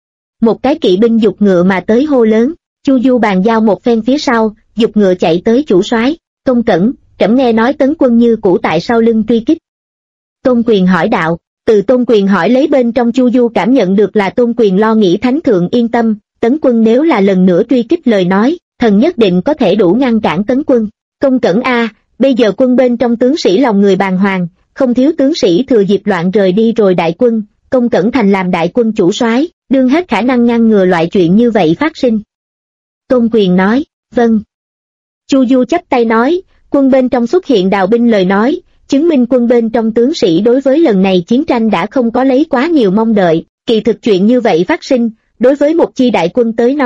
Một cái kỵ binh giục ngựa mà tới hô lớn, Chu Du bàn giao một phen phía sau, giục ngựa chạy tới chủ soái. Công Cẩn, trẫm nghe nói tấn quân như cũ tại sau lưng truy kích. Tôn Quyền hỏi đạo, từ Tôn Quyền hỏi lấy bên trong Chu Du cảm nhận được là Tôn Quyền lo nghĩ thánh thượng yên tâm, tấn quân nếu là lần nữa truy kích lời nói, thần nhất định có thể đủ ngăn cản tấn quân. Công Cẩn a, bây giờ quân bên trong tướng sĩ lòng người bàng hoàng, không thiếu tướng sĩ thừa dịp loạn rời đi rồi đại quân, Công Cẩn thành làm đại quân chủ soái, đương hết khả năng ngăn ngừa loại chuyện như vậy phát sinh. Tôn Quyền nói, vâng. Chu Du chắp tay nói, quân bên trong xuất hiện đào binh lời nói, chứng minh quân bên trong tướng sĩ đối với lần này chiến tranh đã không có lấy quá nhiều mong đợi, kỳ thực chuyện như vậy phát sinh, đối với một chi đại quân tới nói,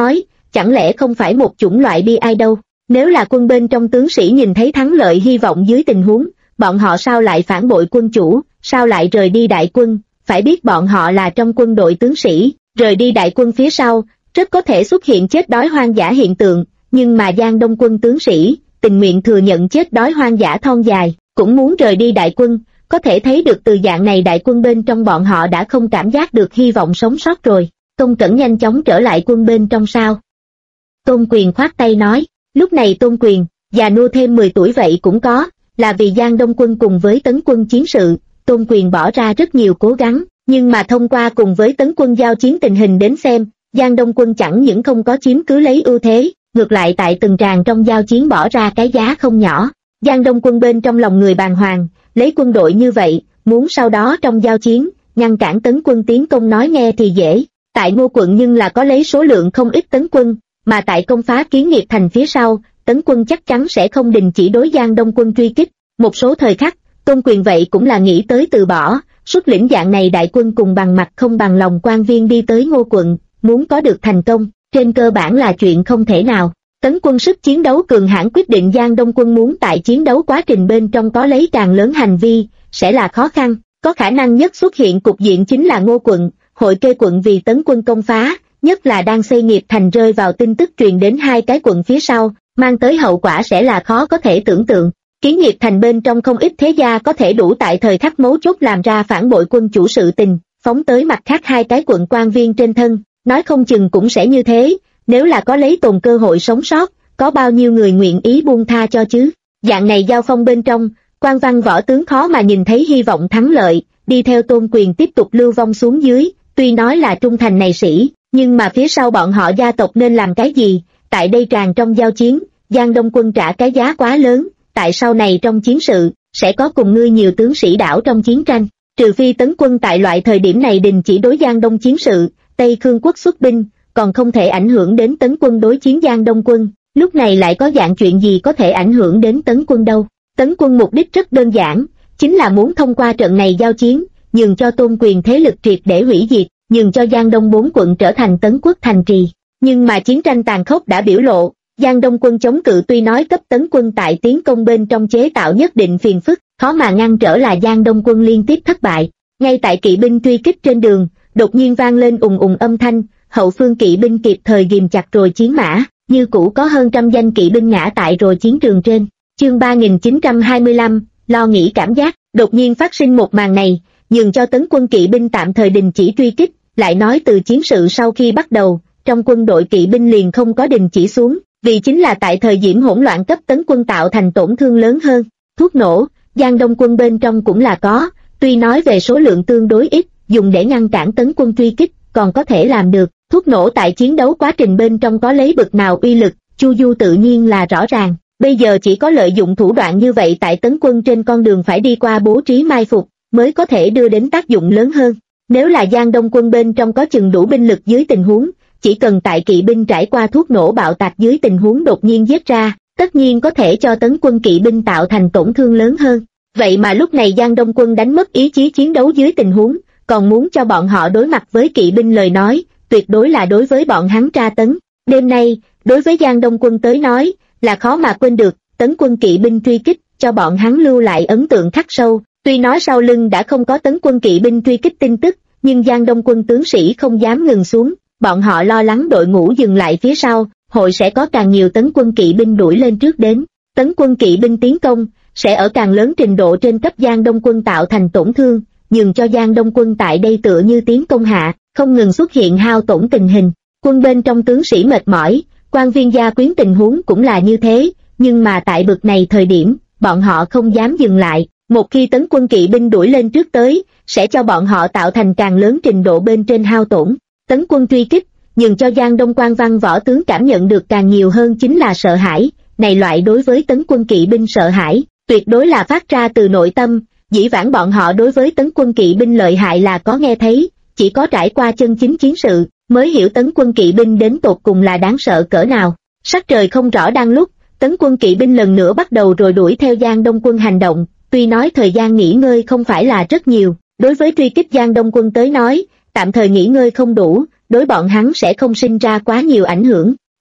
chẳng lẽ không phải một chủng loại bi ai đâu? Nếu là quân bên trong tướng sĩ nhìn thấy thắng lợi hy vọng dưới tình huống, bọn họ sao lại phản bội quân chủ, sao lại rời đi đại quân? Phải biết bọn họ là trong quân đội tướng sĩ, rời đi đại quân phía sau, rất có thể xuất hiện chết đói hoang dã hiện tượng, nhưng mà Giang Đông quân tướng sĩ, tình nguyện thừa nhận chết đói hoang dã thon dài, cũng muốn rời đi đại quân, có thể thấy được từ dạng này đại quân bên trong bọn họ đã không cảm giác được hy vọng sống sót rồi. Tôn Cẩn nhanh chóng trở lại quân bên trong sao? Tôn Quyền khoát tay nói, lúc này Tôn Quyền, già nua thêm 10 tuổi vậy cũng có, là vì Giang Đông quân cùng với Tấn quân chiến sự, Tôn Quyền bỏ ra rất nhiều cố gắng, nhưng mà thông qua cùng với Tấn quân giao chiến tình hình đến xem, Giang Đông quân chẳng những không có chiếm cứ lấy ưu thế, ngược lại tại từng tràng trong giao chiến bỏ ra cái giá không nhỏ. Giang Đông quân bên trong lòng người bàng hoàng, lấy quân đội như vậy, muốn sau đó trong giao chiến, ngăn cản Tấn quân tiến công nói nghe thì dễ, tại Ngô quận nhưng là có lấy số lượng không ít Tấn quân, mà tại công phá Kiến Nghiệp thành phía sau, Tấn quân chắc chắn sẽ không đình chỉ đối Giang Đông quân truy kích. Một số thời khắc, Tôn Quyền vậy cũng là nghĩ tới từ bỏ, xuất lĩnh dạng này đại quân cùng bằng mặt không bằng lòng quan viên đi tới Ngô quận, muốn có được thành công, trên cơ bản là chuyện không thể nào. Tấn quân sức chiến đấu cường hãn quyết định Giang Đông quân muốn tại chiến đấu quá trình bên trong có lấy càng lớn hành vi, sẽ là khó khăn, có khả năng nhất xuất hiện cục diện chính là Ngô quận, Hội Kê quận vì Tấn quân công phá, nhất là đang xây nghiệp thành rơi vào tin tức truyền đến hai cái quận phía sau, mang tới hậu quả sẽ là khó có thể tưởng tượng. Kiến Nghiệp thành bên trong không ít thế gia có thể đủ tại thời khắc mấu chốt làm ra phản bội quân chủ sự tình, phóng tới mặt khác hai cái quận quan viên trên thân, nói không chừng cũng sẽ như thế, nếu là có lấy tồn cơ hội sống sót, có bao nhiêu người nguyện ý buông tha cho chứ. Dạng này giao phong bên trong, quan văn võ tướng khó mà nhìn thấy hy vọng thắng lợi, đi theo Tôn Quyền tiếp tục lưu vong xuống dưới, tuy nói là trung thành này sĩ, nhưng mà phía sau bọn họ gia tộc nên làm cái gì, tại đây tràn trong giao chiến, Giang Đông quân trả cái giá quá lớn, tại sau này trong chiến sự, sẽ có cùng ngươi nhiều tướng sĩ đảo trong chiến tranh, trừ phi Tấn quân tại loại thời điểm này đình chỉ đối Giang Đông chiến sự, Tây Khương quốc xuất binh, còn không thể ảnh hưởng đến Tấn quân đối chiến Giang Đông quân, lúc này lại có dạng chuyện gì có thể ảnh hưởng đến Tấn quân đâu. Tấn quân mục đích rất đơn giản, chính là muốn thông qua trận này giao chiến, nhường cho Tôn Quyền thế lực triệt để hủy diệt, nhường cho Giang Đông 4 quận trở thành Tấn quốc thành trì. Nhưng mà chiến tranh tàn khốc đã biểu lộ, Giang Đông quân chống cự tuy nói cấp Tấn quân tại tiến công bên trong chế tạo nhất định phiền phức, khó mà ngăn trở là Giang Đông quân liên tiếp thất bại. Ngay tại kỵ binh truy kích trên đường, đột nhiên vang lên ùng ùng âm thanh, hậu phương kỵ binh kịp thời ghìm chặt rồi chiến mã, như cũ có hơn trăm danh kỵ binh ngã tại rồi chiến trường trên. Chương 3925, lo nghĩ cảm giác, đột nhiên phát sinh một màn này, nhường cho Tấn quân kỵ binh tạm thời đình chỉ truy kích, lại nói từ chiến sự sau khi bắt đầu, trong quân đội kỵ binh liền không có đình chỉ xuống, vì chính là tại thời điểm hỗn loạn cấp Tấn quân tạo thành tổn thương lớn hơn. Thuốc nổ, Giang Đông quân bên trong cũng là có, tuy nói về số lượng tương đối ít, dùng để ngăn cản Tấn quân truy kích, còn có thể làm được. Thuốc nổ tại chiến đấu quá trình bên trong có lấy bực nào uy lực, Chu Du tự nhiên là rõ ràng. Bây giờ chỉ có lợi dụng thủ đoạn như vậy tại Tấn quân trên con đường phải đi qua bố trí mai phục, mới có thể đưa đến tác dụng lớn hơn. Nếu là Giang Đông quân bên trong có chừng đủ binh lực dưới tình huống, chỉ cần tại kỵ binh trải qua thuốc nổ bạo tạc dưới tình huống đột nhiên giết ra, tất nhiên có thể cho Tấn quân kỵ binh tạo thành tổn thương lớn hơn. Vậy mà lúc này Giang Đông quân đánh mất ý chí chiến đấu dưới tình huống, còn muốn cho bọn họ đối mặt với kỵ binh lời nói, tuyệt đối là đối với bọn hắn tra tấn. Đêm nay, đối với Giang Đông quân tới nói, là khó mà quên được, Tấn quân kỵ binh truy kích, cho bọn hắn lưu lại ấn tượng khắc sâu. Tuy nói sau lưng đã không có Tấn quân kỵ binh truy kích tin tức, nhưng Giang Đông quân tướng sĩ không dám ngừng xuống, bọn họ lo lắng đội ngũ dừng lại phía sau, hội sẽ có càng nhiều Tấn quân kỵ binh đuổi lên trước đến. Tấn quân kỵ binh tiến công, sẽ ở càng lớn trình độ trên cấp Giang Đông quân tạo thành tổn thương, nhường cho Giang Đông quân tại đây tựa như tiến công hạ, không ngừng xuất hiện hao tổn tình hình. Quân bên trong tướng sĩ mệt mỏi, quan viên gia quyến tình huống cũng là như thế, nhưng mà tại bực này thời điểm, bọn họ không dám dừng lại. Một khi Tấn quân kỵ binh đuổi lên trước tới, sẽ cho bọn họ tạo thành càng lớn trình độ bên trên hao tổn. Tấn quân truy kích, nhường cho Giang Đông quan văn võ tướng cảm nhận được càng nhiều hơn chính là sợ hãi. Này loại đối với Tấn quân kỵ binh sợ hãi, tuyệt đối là phát ra từ nội tâm. Dĩ vãng bọn họ đối với Tấn quân kỵ binh lợi hại là có nghe thấy, chỉ có trải qua chân chính chiến sự, mới hiểu Tấn quân kỵ binh đến tột cùng là đáng sợ cỡ nào. Sắc trời không rõ đang lúc, Tấn quân kỵ binh lần nữa bắt đầu rồi đuổi theo Giang Đông quân hành động, tuy nói thời gian nghỉ ngơi không phải là rất nhiều, đối với truy kích Giang Đông quân tới nói, tạm thời nghỉ ngơi không đủ, đối bọn hắn sẽ không sinh ra quá nhiều ảnh hưởng,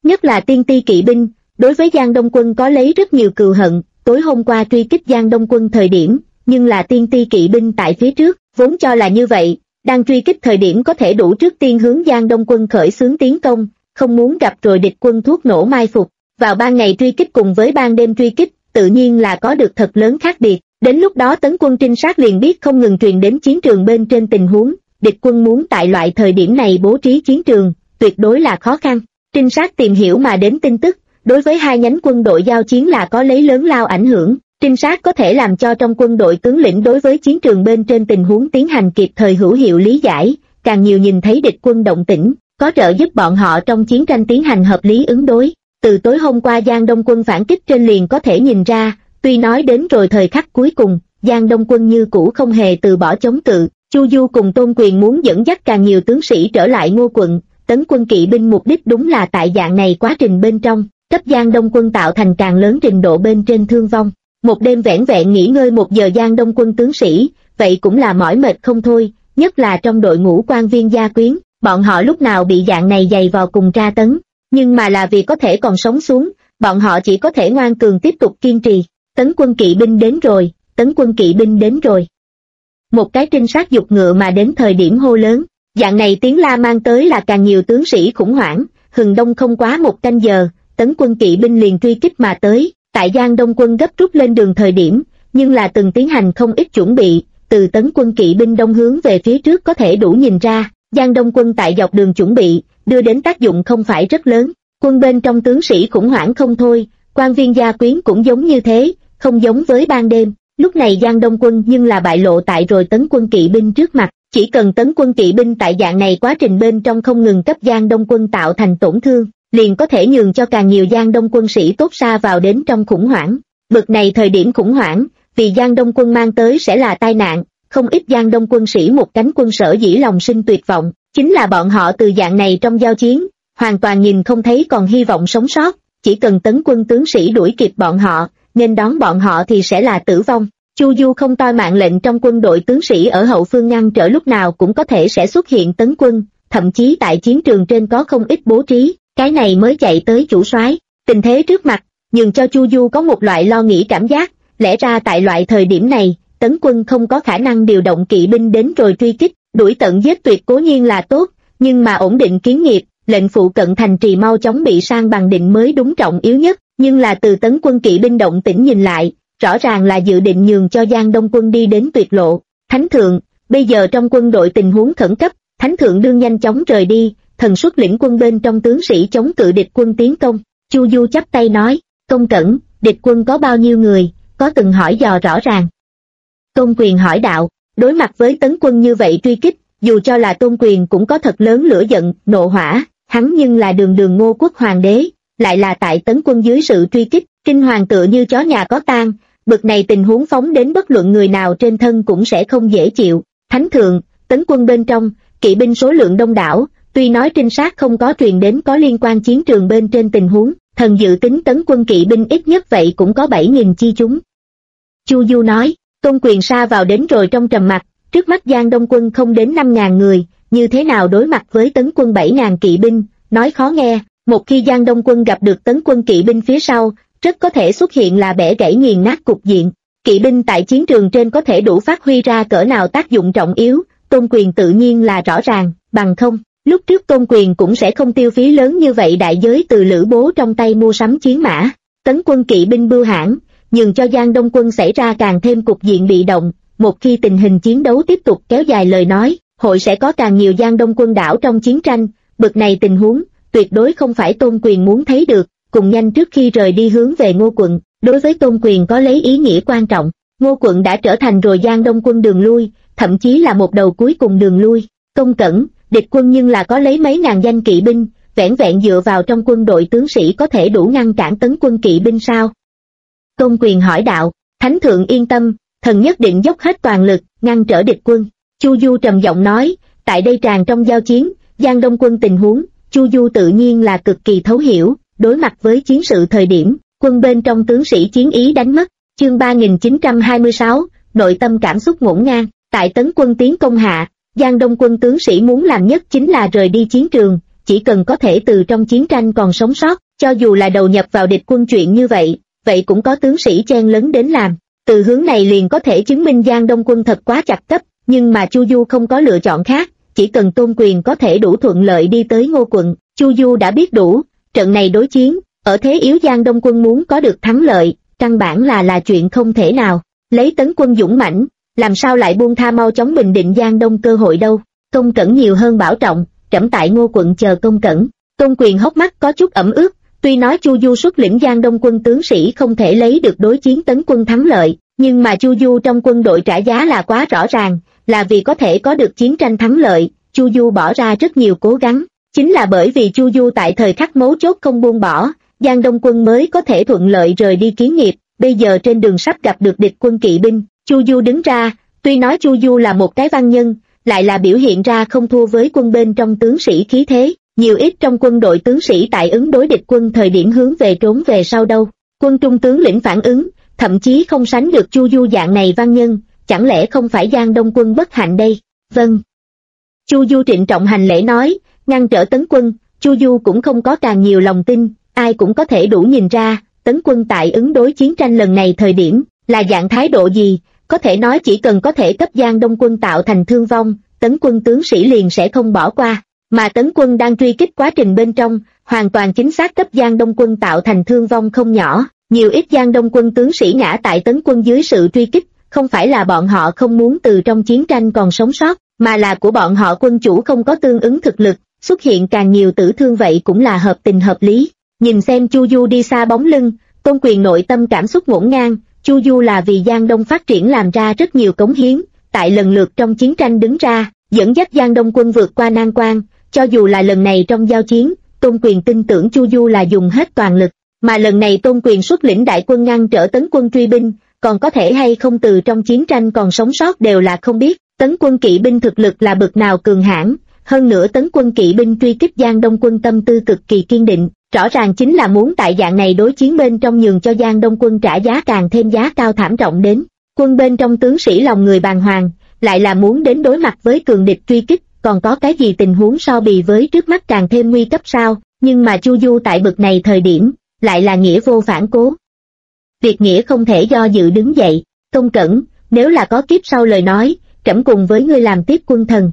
nhất là tiên ti kỵ binh, đối với Giang Đông Quân có lấy rất nhiều cừu hận, tối hôm qua truy kích Giang Đông Quân thời điểm, nhưng là tiên ti kỵ binh tại phía trước, vốn cho là như vậy, đang truy kích thời điểm có thể đủ trước tiên hướng Giang Đông Quân khởi xướng tiến công, không muốn gặp rồi địch quân thuốc nổ mai phục, vào ban ngày truy kích cùng với ban đêm truy kích, tự nhiên là có được thật lớn khác biệt, đến lúc đó tấn quân trinh sát liền biết không ngừng truyền đến chiến trường bên trên tình huống, địch quân muốn tại loại thời điểm này bố trí chiến trường, tuyệt đối là khó khăn, trinh sát tìm hiểu mà đến tin tức, đối với hai nhánh quân đội giao chiến là có lấy lớn lao ảnh hưởng, trinh sát có thể làm cho trong quân đội tướng lĩnh đối với chiến trường bên trên tình huống tiến hành kịp thời hữu hiệu lý giải, càng nhiều nhìn thấy địch quân động tĩnh, có trợ giúp bọn họ trong chiến tranh tiến hành hợp lý ứng đối. Từ tối hôm qua Giang Đông Quân phản kích trên liền có thể nhìn ra, tuy nói đến rồi thời khắc cuối cùng, Giang Đông Quân như cũ không hề từ bỏ chống cự, Chu Du cùng Tôn Quyền muốn dẫn dắt càng nhiều tướng sĩ trở lại Ngô quận, tấn quân kỵ binh mục đích đúng là tại dạng này quá trình bên trong, cấp Giang Đông Quân tạo thành càng lớn trình độ bên trên thương vong. Một đêm vẻn vẹn nghỉ ngơi 1 giờ Giang Đông Quân tướng sĩ, vậy cũng là mỏi mệt không thôi, nhất là trong đội ngũ quan viên gia quyến, bọn họ lúc nào bị dạng này dày vào cùng tra tấn, nhưng mà là vì có thể còn sống xuống, bọn họ chỉ có thể ngoan cường tiếp tục kiên trì. Tấn quân kỵ binh đến rồi, tấn quân kỵ binh đến rồi. Một cái trinh sát giục ngựa mà đến thời điểm hô lớn, dạng này tiếng la mang tới là càng nhiều tướng sĩ khủng hoảng, hừng đông không quá 1 canh giờ, tấn quân kỵ binh liền truy kích mà tới, tại Giang Đông Quân gấp rút lên đường thời điểm, nhưng là từng tiến hành không ít chuẩn bị, từ tấn quân kỵ binh đông hướng về phía trước có thể đủ nhìn ra, Giang Đông Quân tại dọc đường chuẩn bị, đưa đến tác dụng không phải rất lớn, quân bên trong tướng sĩ khủng hoảng không thôi, quan viên gia quyến cũng giống như thế, không giống với ban đêm, lúc này Giang Đông Quân nhưng là bại lộ tại rồi tấn quân kỵ binh trước mặt, chỉ cần tấn quân kỵ binh tại dạng này quá trình bên trong không ngừng cấp Giang Đông Quân tạo thành tổn thương, liền có thể nhường cho càng nhiều Giang Đông Quân sĩ tốt xa vào đến trong khủng hoảng. Bực này thời điểm khủng hoảng, vì Giang Đông Quân mang tới sẽ là tai nạn, không ít Giang Đông Quân sĩ một cánh quân sở dĩ lòng sinh tuyệt vọng, chính là bọn họ từ dạng này trong giao chiến, hoàn toàn nhìn không thấy còn hy vọng sống sót, chỉ cần tấn quân tướng sĩ đuổi kịp bọn họ, nên đón bọn họ thì sẽ là tử vong. Chu Du không toi mạng lệnh trong quân đội tướng sĩ ở hậu phương ngăn trở lúc nào cũng có thể sẽ xuất hiện tấn quân, thậm chí tại chiến trường trên có không ít bố trí, cái này mới chạy tới chủ soái. Tình thế trước mặt, nhường cho Chu Du có một loại lo nghĩ cảm giác, lẽ ra tại loại thời điểm này, tấn quân không có khả năng điều động kỵ binh đến rồi truy kích, đuổi tận giết tuyệt cố nhiên là tốt, nhưng mà ổn định kiến nghiệp, lệnh phụ cận thành trì mau chóng bị san bằng định mới đúng trọng yếu nhất, nhưng là từ tấn quân kỵ binh động tĩnh nhìn lại, rõ ràng là dự định nhường cho Giang Đông Quân đi đến tuyệt lộ. Thánh thượng, bây giờ trong quân đội tình huống khẩn cấp, Thánh thượng đương nhanh chóng rời đi, thần xuất lĩnh quân bên trong tướng sĩ chống cự địch quân tiến công. Chu Du chắp tay nói, Công Cẩn, địch quân có bao nhiêu người, có từng hỏi dò rõ ràng. Tôn Quyền hỏi đạo, đối mặt với tấn quân như vậy truy kích, dù cho là Tôn Quyền cũng có thật lớn lửa giận, nộ hỏa, hắn nhưng là đường đường Ngô quốc hoàng đế, lại là tại tấn quân dưới sự truy kích, kinh hoàng tựa như chó nhà có tang, bực này tình huống phóng đến bất luận người nào trên thân cũng sẽ không dễ chịu. Thánh thượng, tấn quân bên trong, kỵ binh số lượng đông đảo, tuy nói trinh sát không có truyền đến có liên quan chiến trường bên trên tình huống, thần dự tính tấn quân kỵ binh ít nhất vậy cũng có 7.000 chi chúng. Chu Du nói, Tôn Quyền sa vào đến rồi trong trầm mặc, trước mắt Giang Đông quân không đến 5.000 người, như thế nào đối mặt với tấn quân 7.000 kỵ binh, nói khó nghe, một khi Giang Đông quân gặp được tấn quân kỵ binh phía sau, rất có thể xuất hiện là bẻ gãy nghiền nát cục diện. Kỵ binh tại chiến trường trên có thể đủ phát huy ra cỡ nào tác dụng trọng yếu, Tôn Quyền tự nhiên là rõ ràng, bằng không, lúc trước Tôn Quyền cũng sẽ không tiêu phí lớn như vậy đại giới từ Lữ Bố trong tay mua sắm chiến mã, tấn quân kỵ binh bưu hãn, nhường cho Giang Đông quân xảy ra càng thêm cục diện bị động, một khi tình hình chiến đấu tiếp tục kéo dài lời nói, hội sẽ có càng nhiều Giang Đông quân đảo trong chiến tranh, bực này tình huống, tuyệt đối không phải Tôn Quyền muốn thấy được, cùng nhanh trước khi rời đi hướng về Ngô quận, đối với Tôn Quyền có lấy ý nghĩa quan trọng, Ngô quận đã trở thành rồi Giang Đông quân đường lui, thậm chí là một đầu cuối cùng đường lui. Công Cẩn, địch quân nhưng là có lấy mấy ngàn danh kỵ binh, vẻn vẹn dựa vào trong quân đội tướng sĩ có thể đủ ngăn cản tấn quân kỵ binh sao? Tôn Quyền hỏi đạo, Thánh thượng yên tâm, thần nhất định dốc hết toàn lực, ngăn trở địch quân. Chu Du trầm giọng nói, tại đây tràn trong giao chiến, Giang Đông quân tình huống, Chu Du tự nhiên là cực kỳ thấu hiểu, đối mặt với chiến sự thời điểm, quân bên trong tướng sĩ chiến ý đánh mất. Chương 3926, nội tâm cảm xúc ngổn ngang, tại tấn quân tiến công hạ, Giang Đông quân tướng sĩ muốn làm nhất chính là rời đi chiến trường, chỉ cần có thể từ trong chiến tranh còn sống sót, cho dù là đầu nhập vào địch quân chuyện như vậy, vậy cũng có tướng sĩ chen lấn đến làm. Từ hướng này liền có thể chứng minh Giang Đông quân thật quá chặt cấp, nhưng mà Chu Du không có lựa chọn khác, chỉ cần Tôn Quyền có thể đủ thuận lợi đi tới Ngô quận, Chu Du đã biết đủ, trận này đối chiến, ở thế yếu Giang Đông quân muốn có được thắng lợi, căn bản là chuyện không thể nào. Lấy Tấn quân dũng mãnh, làm sao lại buông tha mau chóng bình định Giang Đông cơ hội đâu. Công Cẩn nhiều hơn bảo trọng, trẫm tại Ngô quận chờ Công Cẩn. Tôn Quyền hốc mắt có chút ẩm ướt, tuy nói Chu Du xuất lĩnh Giang Đông quân tướng sĩ không thể lấy được đối chiến Tấn quân thắng lợi, nhưng mà Chu Du trong quân đội trả giá là quá rõ ràng, là vì có thể có được chiến tranh thắng lợi, Chu Du bỏ ra rất nhiều cố gắng. Chính là bởi vì Chu Du tại thời khắc mấu chốt không buông bỏ, Giang Đông quân mới có thể thuận lợi rời đi kiến nghiệp. Bây giờ trên đường sắp gặp được địch quân kỵ binh, Chu Du đứng ra, tuy nói Chu Du là một cái văn nhân, lại là biểu hiện ra không thua với quân bên trong tướng sĩ khí thế, nhiều ít trong quân đội tướng sĩ tại ứng đối địch quân thời điểm hướng về trốn về sau đâu. Quân trung tướng lĩnh phản ứng, thậm chí không sánh được Chu Du dạng này văn nhân, chẳng lẽ không phải Giang Đông quân bất hạnh đây? Vâng. Chu Du trịnh trọng hành lễ nói, ngăn trở Tấn quân, Chu Du cũng không có càng nhiều lòng tin, ai cũng có thể đủ nhìn ra, Tấn quân tại ứng đối chiến tranh lần này thời điểm, là dạng thái độ gì, có thể nói chỉ cần có thể cấp Giang Đông quân tạo thành thương vong, Tấn quân tướng sĩ liền sẽ không bỏ qua, mà Tấn quân đang truy kích quá trình bên trong, hoàn toàn chính xác cấp Giang Đông quân tạo thành thương vong không nhỏ, nhiều ít Giang Đông quân tướng sĩ ngã tại Tấn quân dưới sự truy kích, không phải là bọn họ không muốn từ trong chiến tranh còn sống sót, mà là của bọn họ quân chủ không có tương ứng thực lực, xuất hiện càng nhiều tử thương vậy cũng là hợp tình hợp lý. Nhìn xem Chu Du đi xa bóng lưng, Tôn Quyền nội tâm cảm xúc ngổn ngang, Chu Du là vì Giang Đông phát triển làm ra rất nhiều cống hiến, tại lần lượt trong chiến tranh đứng ra, dẫn dắt Giang Đông quân vượt qua nan quan, cho dù là lần này trong giao chiến, Tôn Quyền tin tưởng Chu Du là dùng hết toàn lực, mà lần này Tôn Quyền xuất lĩnh đại quân ngăn trở Tấn quân truy binh, còn có thể hay không từ trong chiến tranh còn sống sót đều là không biết. Tấn quân kỵ binh thực lực là bậc nào cường hãn, hơn nữa Tấn quân kỵ binh truy kích Giang Đông quân tâm tư cực kỳ kiên định, rõ ràng chính là muốn tại dạng này đối chiến bên trong nhường cho Giang Đông quân trả giá càng thêm giá cao thảm trọng đến. Quân bên trong tướng sĩ lòng người bàng hoàng, lại là muốn đến đối mặt với cường địch truy kích, còn có cái gì tình huống so bì với trước mắt càng thêm nguy cấp sao, nhưng mà Chu Du tại bậc này thời điểm, lại là nghĩa vô phản cố. Việc nghĩa không thể do dự đứng dậy, Công Cẩn, nếu là có kiếp sau lời nói, trẫm cùng với ngươi làm tiếp quân thần.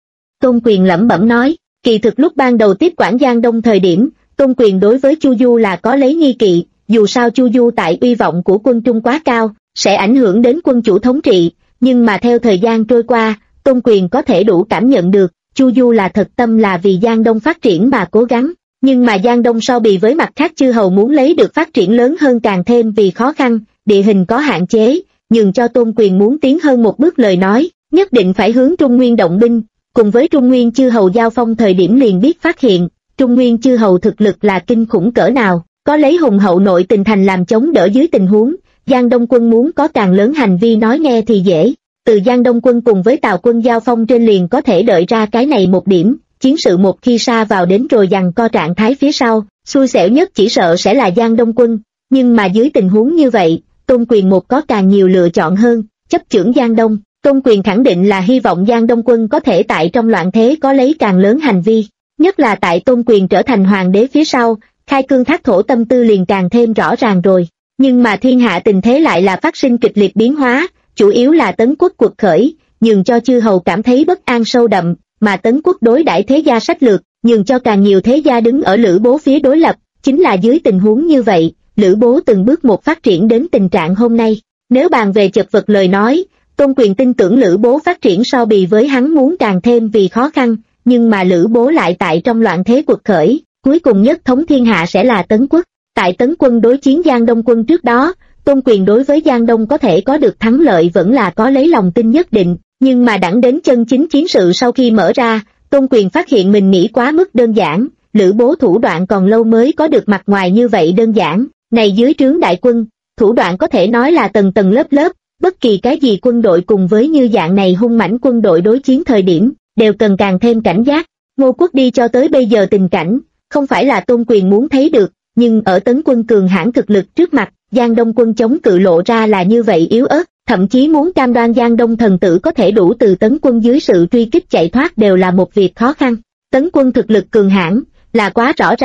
Tôn Quyền lẩm bẩm nói, kỳ thực lúc ban đầu tiếp quản Giang Đông thời điểm, Tôn Quyền đối với Chu Du là có lấy nghi kỵ, dù sao Chu Du tại uy vọng của quân Trung quá cao, sẽ ảnh hưởng đến quân chủ thống trị, nhưng mà theo thời gian trôi qua, Tôn Quyền có thể đủ cảm nhận được, Chu Du là thật tâm là vì Giang Đông phát triển mà cố gắng, nhưng mà Giang Đông so bì với mặt khác chư hầu muốn lấy được phát triển lớn hơn càng thêm vì khó khăn, địa hình có hạn chế, nhường cho Tôn Quyền muốn tiến hơn một bước lời nói, nhất định phải hướng Trung Nguyên động binh, cùng với Trung Nguyên chư hầu giao phong thời điểm liền biết phát hiện, Trung Nguyên chư hầu thực lực là kinh khủng cỡ nào, có lấy hùng hậu nội tình thành làm chống đỡ dưới tình huống, Giang Đông quân muốn có càng lớn hành vi nói nghe thì dễ, từ Giang Đông quân cùng với Tào quân giao phong trên liền có thể đợi ra cái này một điểm, chiến sự một khi sa vào đến rồi giằng co trạng thái phía sau, xui xẻo nhất chỉ sợ sẽ là Giang Đông quân, nhưng mà dưới tình huống như vậy, Tôn Quyền một có càng nhiều lựa chọn hơn, chấp chưởng Giang Đông, Tôn Quyền khẳng định là hy vọng Giang Đông quân có thể tại trong loạn thế có lấy càng lớn hành vi, nhất là tại Tôn Quyền trở thành hoàng đế phía sau, khai cương thác thổ tâm tư liền càng thêm rõ ràng rồi, nhưng mà thiên hạ tình thế lại là phát sinh kịch liệt biến hóa, chủ yếu là Tấn quốc cuộc khởi, nhường cho chư hầu cảm thấy bất an sâu đậm, mà Tấn quốc đối đãi thế gia sách lược, nhường cho càng nhiều thế gia đứng ở Lữ Bố phía đối lập, chính là dưới tình huống như vậy, Lữ Bố từng bước một phát triển đến tình trạng hôm nay. Nếu bàn về chật vật lời nói, Tôn Quyền tin tưởng Lữ Bố phát triển so bì với hắn muốn càng thêm vì khó khăn, nhưng mà Lữ Bố lại tại trong loạn thế cuộc khởi, cuối cùng nhất thống thiên hạ sẽ là Tấn quốc. Tại Tấn quân đối chiến Giang Đông quân trước đó, Tôn Quyền đối với Giang Đông có thể có được thắng lợi vẫn là có lấy lòng tin nhất định, nhưng mà đẳng đến chân chính chiến sự sau khi mở ra, Tôn Quyền phát hiện mình nghĩ quá mức đơn giản, Lữ Bố thủ đoạn còn lâu mới có được mặt ngoài như vậy đơn giản, này dưới trướng đại quân, thủ đoạn có thể nói là tầng tầng lớp lớp, bất kỳ cái gì quân đội cùng với như dạng này hung mãnh quân đội đối chiến thời điểm, đều cần càng thêm cảnh giác. Ngô Quốc đi cho tới bây giờ tình cảnh, không phải là Tôn Quyền muốn thấy được, nhưng ở Tấn quân cường hãn thực lực trước mặt, Giang Đông quân chống cự lộ ra là như vậy yếu ớt, thậm chí muốn cam đoan Giang Đông thần tử có thể đủ từ Tấn quân dưới sự truy kích chạy thoát đều là một việc khó khăn. Tấn quân thực lực cường hãn, là quá rõ ràng,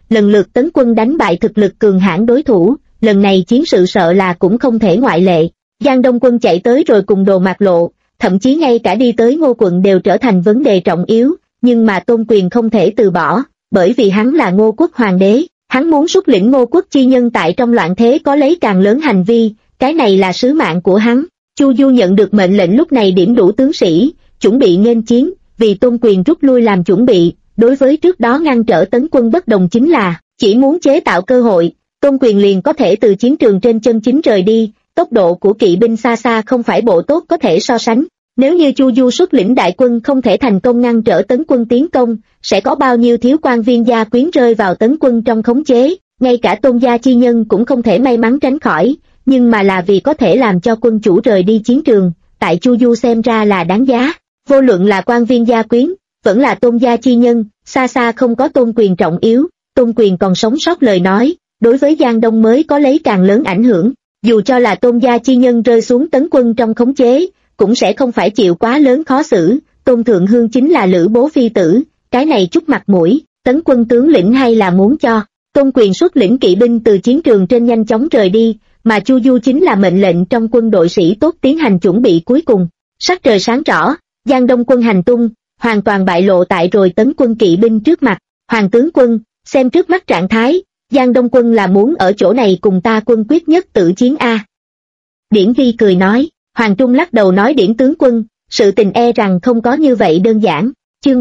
lần lượt tấn quân đánh bại thực lực cường hãn đối thủ, lần này chiến sự sợ là cũng không thể ngoại lệ. Giang Đông Quân chạy tới rồi cùng Đồ Mạc Lộ, thậm chí ngay cả đi tới Ngô quận đều trở thành vấn đề trọng yếu, nhưng mà Tôn Quyền không thể từ bỏ, bởi vì hắn là Ngô quốc hoàng đế, hắn muốn xuất lĩnh Ngô quốc chi nhân tại trong loạn thế có lấy càng lớn hành vi, cái này là sứ mạng của hắn. Chu Du nhận được mệnh lệnh lúc này điểm đủ tướng sĩ, chuẩn bị nghênh chiến, vì Tôn Quyền rút lui làm chuẩn bị, đối với trước đó ngăn trở tấn quân bất đồng chính là, chỉ muốn chế tạo cơ hội, Tôn Quyền liền có thể từ chiến trường trên chân chính rời đi, tốc độ của kỵ binh xa xa không phải bộ tốt có thể so sánh. Nếu như Chu Du xuất lĩnh đại quân không thể thành công ngăn trở tấn quân tiến công, sẽ có bao nhiêu thiếu quan viên gia quyến rơi vào tấn quân trong khống chế, ngay cả Tôn gia chi nhân cũng không thể may mắn tránh khỏi, nhưng mà là vì có thể làm cho quân chủ rời đi chiến trường, tại Chu Du xem ra là đáng giá. Vô luận là quan viên gia quyến, vẫn là Tôn gia chi nhân, xa xa không có Tôn Quyền trọng yếu, Tôn Quyền còn sống sót lời nói, đối với Giang Đông mới có lấy càng lớn ảnh hưởng, dù cho là Tôn gia chi nhân rơi xuống tấn quân trong khống chế, cũng sẽ không phải chịu quá lớn khó xử. Tôn Thượng Hương chính là Lữ Bố phi tử, cái này chút mặt mũi, tấn quân tướng lĩnh hay là muốn cho. Tôn Quyền xuất lĩnh kỵ binh từ chiến trường trên nhanh chóng rời đi, mà Chu Du chính là mệnh lệnh trong quân đội sĩ tốt tiến hành chuẩn bị cuối cùng. Sắc trời sáng rõ, Giang Đông quân hành tung, hoàn toàn bại lộ tại rồi tấn quân kỵ binh trước mặt. Hoàng tướng quân, xem trước mắt trạng thái, Giang Đông quân là muốn ở chỗ này cùng ta quân quyết nhất tử chiến a. Điển Vi cười nói. Hoàng Trung lắc đầu nói Điển tướng quân, sự tình e rằng không có như vậy đơn giản. Chương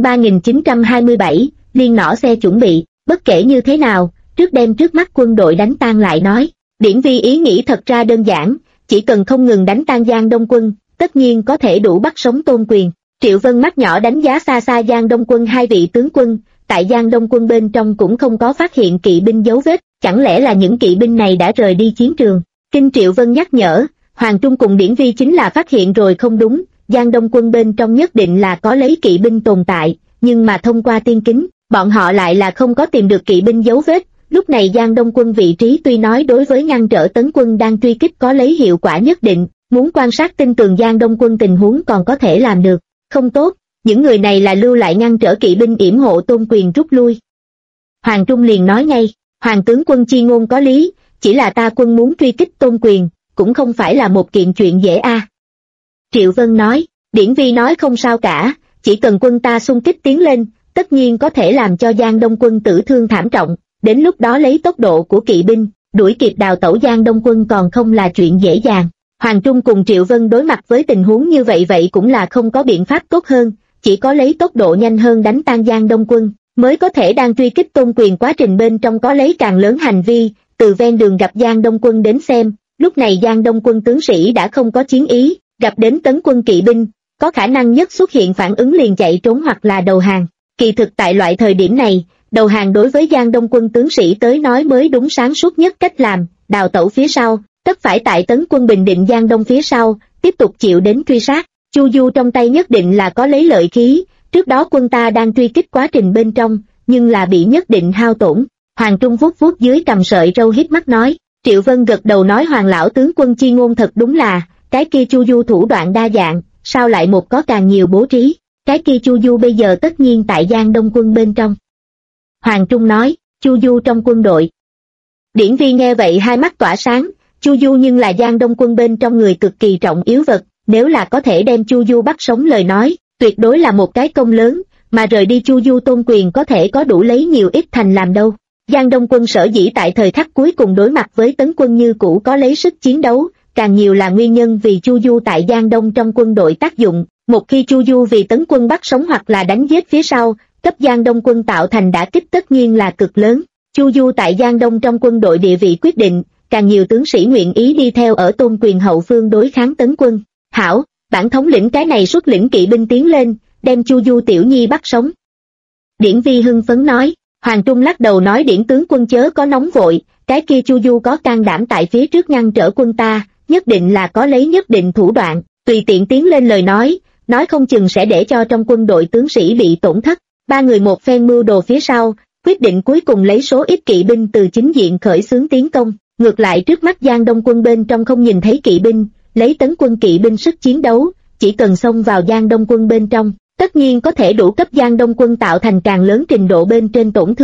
3927, liên nỏ xe chuẩn bị, bất kể như thế nào, trước đem trước mắt quân đội đánh tan lại nói. Điển Vi ý nghĩ thật ra đơn giản, chỉ cần không ngừng đánh tan Giang Đông quân, tất nhiên có thể đủ bắt sống Tôn Quyền. Triệu Vân mắt nhỏ đánh giá xa xa Giang Đông quân hai vị tướng quân, tại Giang Đông quân bên trong cũng không có phát hiện kỵ binh dấu vết, chẳng lẽ là những kỵ binh này đã rời đi chiến trường. Kinh Triệu Vân nhắc nhở, Hoàng Trung cùng Điển Vi chính là phát hiện rồi không đúng, Giang Đông quân bên trong nhất định là có lấy kỵ binh tồn tại, nhưng mà thông qua tiên kính, bọn họ lại là không có tìm được kỵ binh dấu vết. Lúc này Giang Đông quân vị trí tuy nói đối với ngăn trở tấn quân đang truy kích có lấy hiệu quả nhất định, muốn quan sát tinh tường Giang Đông quân tình huống còn có thể làm được, không tốt, những người này là lưu lại ngăn trở kỵ binh yểm hộ Tôn Quyền rút lui. Hoàng Trung liền nói ngay, Hoàng tướng quân chi ngôn có lý, chỉ là ta quân muốn truy kích Tôn Quyền, cũng không phải là một kiện chuyện dễ a. Triệu Vân nói, Điển Vi nói không sao cả, chỉ cần quân ta xung kích tiến lên, tất nhiên có thể làm cho Giang Đông quân tử thương thảm trọng, đến lúc đó lấy tốc độ của kỵ binh, đuổi kịp đào tẩu Giang Đông quân còn không là chuyện dễ dàng. Hoàng Trung cùng Triệu Vân đối mặt với tình huống như vậy cũng là không có biện pháp tốt hơn, chỉ có lấy tốc độ nhanh hơn đánh tan Giang Đông quân, mới có thể đang truy kích Tôn Quyền quá trình bên trong có lấy càng lớn hành vi. Từ ven đường gặp Giang Đông quân đến xem, lúc này Giang Đông quân tướng sĩ đã không có chiến ý, gặp đến tấn quân kỵ binh, có khả năng nhất xuất hiện phản ứng liền chạy trốn hoặc là đầu hàng. Kỳ thực tại loại thời điểm này, đầu hàng đối với Giang Đông quân tướng sĩ tới nói mới đúng sáng suốt nhất cách làm, đào tẩu phía sau, tất phải tại tấn quân bình định Giang Đông phía sau, tiếp tục chịu đến truy sát. Chu Du trong tay nhất định là có lấy lợi khí, trước đó quân ta đang truy kích quá trình bên trong, nhưng là bị nhất định hao tổn. Hoàng Trung vuốt vuốt dưới cằm sợi râu híp mắt nói. Triệu Vân gật đầu nói Hoàng lão tướng quân chi ngôn thật đúng là, cái kia Chu Du thủ đoạn đa dạng, sao lại một có càng nhiều bố trí, cái kia Chu Du bây giờ tất nhiên tại Giang Đông quân bên trong. Hoàng Trung nói, Chu Du trong quân đội. Điển Vi nghe vậy hai mắt tỏa sáng, Chu Du nhưng là Giang Đông quân bên trong người cực kỳ trọng yếu vật, nếu là có thể đem Chu Du bắt sống lời nói, tuyệt đối là một cái công lớn, mà rời đi Chu Du Tôn Quyền có thể có đủ lấy nhiều ít thành làm đâu. Giang Đông quân sở dĩ tại thời khắc cuối cùng đối mặt với tấn quân như cũ có lấy sức chiến đấu, càng nhiều là nguyên nhân vì Chu Du tại Giang Đông trong quân đội tác dụng. Một khi Chu Du vì tấn quân bắt sống hoặc là đánh giết phía sau, cấp Giang Đông quân tạo thành đả kích tất nhiên là cực lớn. Chu Du tại Giang Đông trong quân đội địa vị quyết định, càng nhiều tướng sĩ nguyện ý đi theo ở Tôn Quyền hậu phương đối kháng tấn quân. Hảo, bản thống lĩnh cái này xuất lĩnh kỵ binh tiến lên, đem Chu Du tiểu nhi bắt sống. Điển Vi hưng phấn nói. Hoàng Trung lắc đầu nói Điển tướng quân chớ có nóng vội, cái kia Chu Du có can đảm tại phía trước ngăn trở quân ta, nhất định là có lấy nhất định thủ đoạn, tùy tiện tiến lên lời nói không chừng sẽ để cho trong quân đội tướng sĩ bị tổn thất. Ba người một phen mưu đồ phía sau, quyết định cuối cùng lấy số ít kỵ binh từ chính diện khởi xướng tiến công, ngược lại trước mắt Giang Đông quân bên trong không nhìn thấy kỵ binh, lấy tấn quân kỵ binh sức chiến đấu, chỉ cần xông vào Giang Đông quân bên trong, tất nhiên có thể đủ cấp Giang Đông quân tạo thành càng lớn trình độ bên trên tổn thương,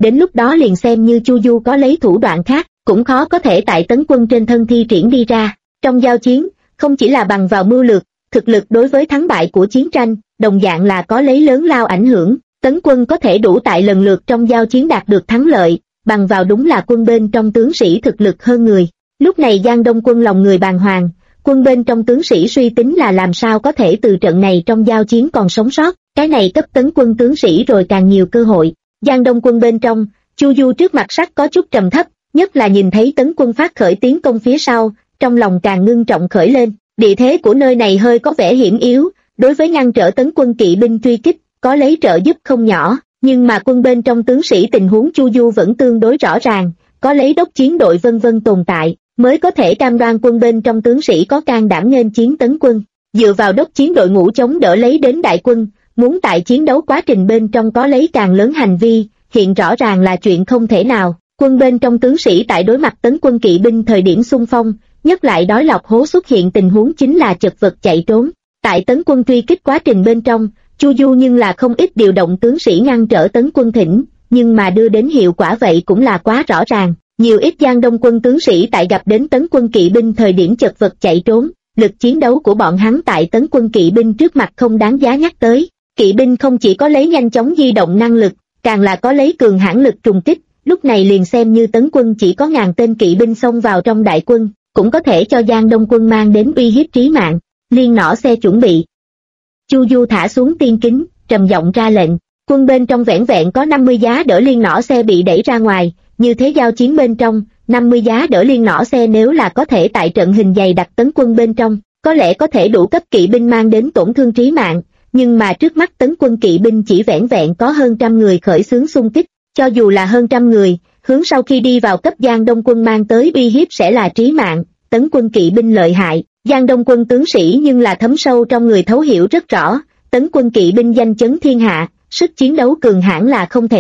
đến lúc đó liền xem như Chu Du có lấy thủ đoạn khác, cũng khó có thể tại Tấn Quân trên thân thi triển đi ra. Trong giao chiến, không chỉ là bằng vào mưu lược, thực lực đối với thắng bại của chiến tranh, đồng dạng là có lấy lớn lao ảnh hưởng. Tấn Quân có thể đủ tại lần lượt trong giao chiến đạt được thắng lợi, bằng vào đúng là quân bên trong tướng sĩ thực lực hơn người. Lúc này Giang Đông Quân lòng người bàng hoàng, quân bên trong tướng sĩ suy tính là làm sao có thể từ trận này trong giao chiến còn sống sót, cái này cấp Tấn Quân tướng sĩ rồi càng nhiều cơ hội. Giang Đông Quân bên trong, Chu Du trước mặt sắc có chút trầm thấp, nhất là nhìn thấy Tấn Quân phát khởi tiến công phía sau, trong lòng càng ngưng trọng khởi lên. Địa thế của nơi này hơi có vẻ hiểm yếu, đối với ngăn trở Tấn Quân kỵ binh truy kích, có lấy trợ giúp không nhỏ, nhưng mà quân bên trong tướng sĩ tình huống Chu Du vẫn tương đối rõ ràng, có lấy đốc chiến đội vân vân tồn tại, mới có thể cam đoan quân bên trong tướng sĩ có can đảm nghênh chiến Tấn Quân. Dựa vào đốc chiến đội ngũ chống đỡ lấy đến đại quân, muốn tại chiến đấu quá trình bên trong có lấy càng lớn hành vi, hiện rõ ràng là chuyện không thể nào. Quân bên trong tướng sĩ tại đối mặt Tấn Quân kỵ binh thời điểm xung phong, nhất lại đói lọc hố xuất hiện tình huống chính là chật vật chạy trốn. Tại Tấn Quân truy kích quá trình bên trong, Chu Du nhưng là không ít điều động tướng sĩ ngăn trở Tấn Quân thỉnh, nhưng mà đưa đến hiệu quả vậy cũng là quá rõ ràng. Nhiều ít Giang Đông Quân tướng sĩ tại gặp đến Tấn Quân kỵ binh thời điểm chật vật chạy trốn, lực chiến đấu của bọn hắn tại Tấn Quân kỵ binh trước mặt không đáng giá nhắc tới. Kỵ binh không chỉ có lấy nhanh chóng di động năng lực, càng là có lấy cường hãn lực trùng kích, lúc này liền xem như Tấn Quân chỉ có 1000 tên kỵ binh xông vào trong đại quân, cũng có thể cho Giang Đông Quân mang đến uy hiếp trí mạng. Liên nỏ xe chuẩn bị. Chu Du thả xuống tiên kính, trầm giọng ra lệnh, quân bên trong vẻn vẹn có 50 giá đỡ liên nỏ xe bị đẩy ra ngoài, như thế giao chiến bên trong, 50 giá đỡ liên nỏ xe nếu là có thể tại trận hình dày đặc Tấn Quân bên trong, có lẽ có thể đủ cấp kỵ binh mang đến tổn thương trí mạng, nhưng mà trước mắt Tấn Quân kỵ binh chỉ vẻn vẹn có hơn trăm người khởi xướng xung kích, cho dù là hơn trăm người, hướng sau khi đi vào cấp Giang Đông Quân mang tới uy hiếp sẽ là trí mạng. Tấn Quân kỵ binh lợi hại, Giang Đông Quân tướng sĩ nhưng là thấm sâu trong người thấu hiểu rất rõ, Tấn Quân kỵ binh danh chấn thiên hạ, sức chiến đấu cường hãn là không thể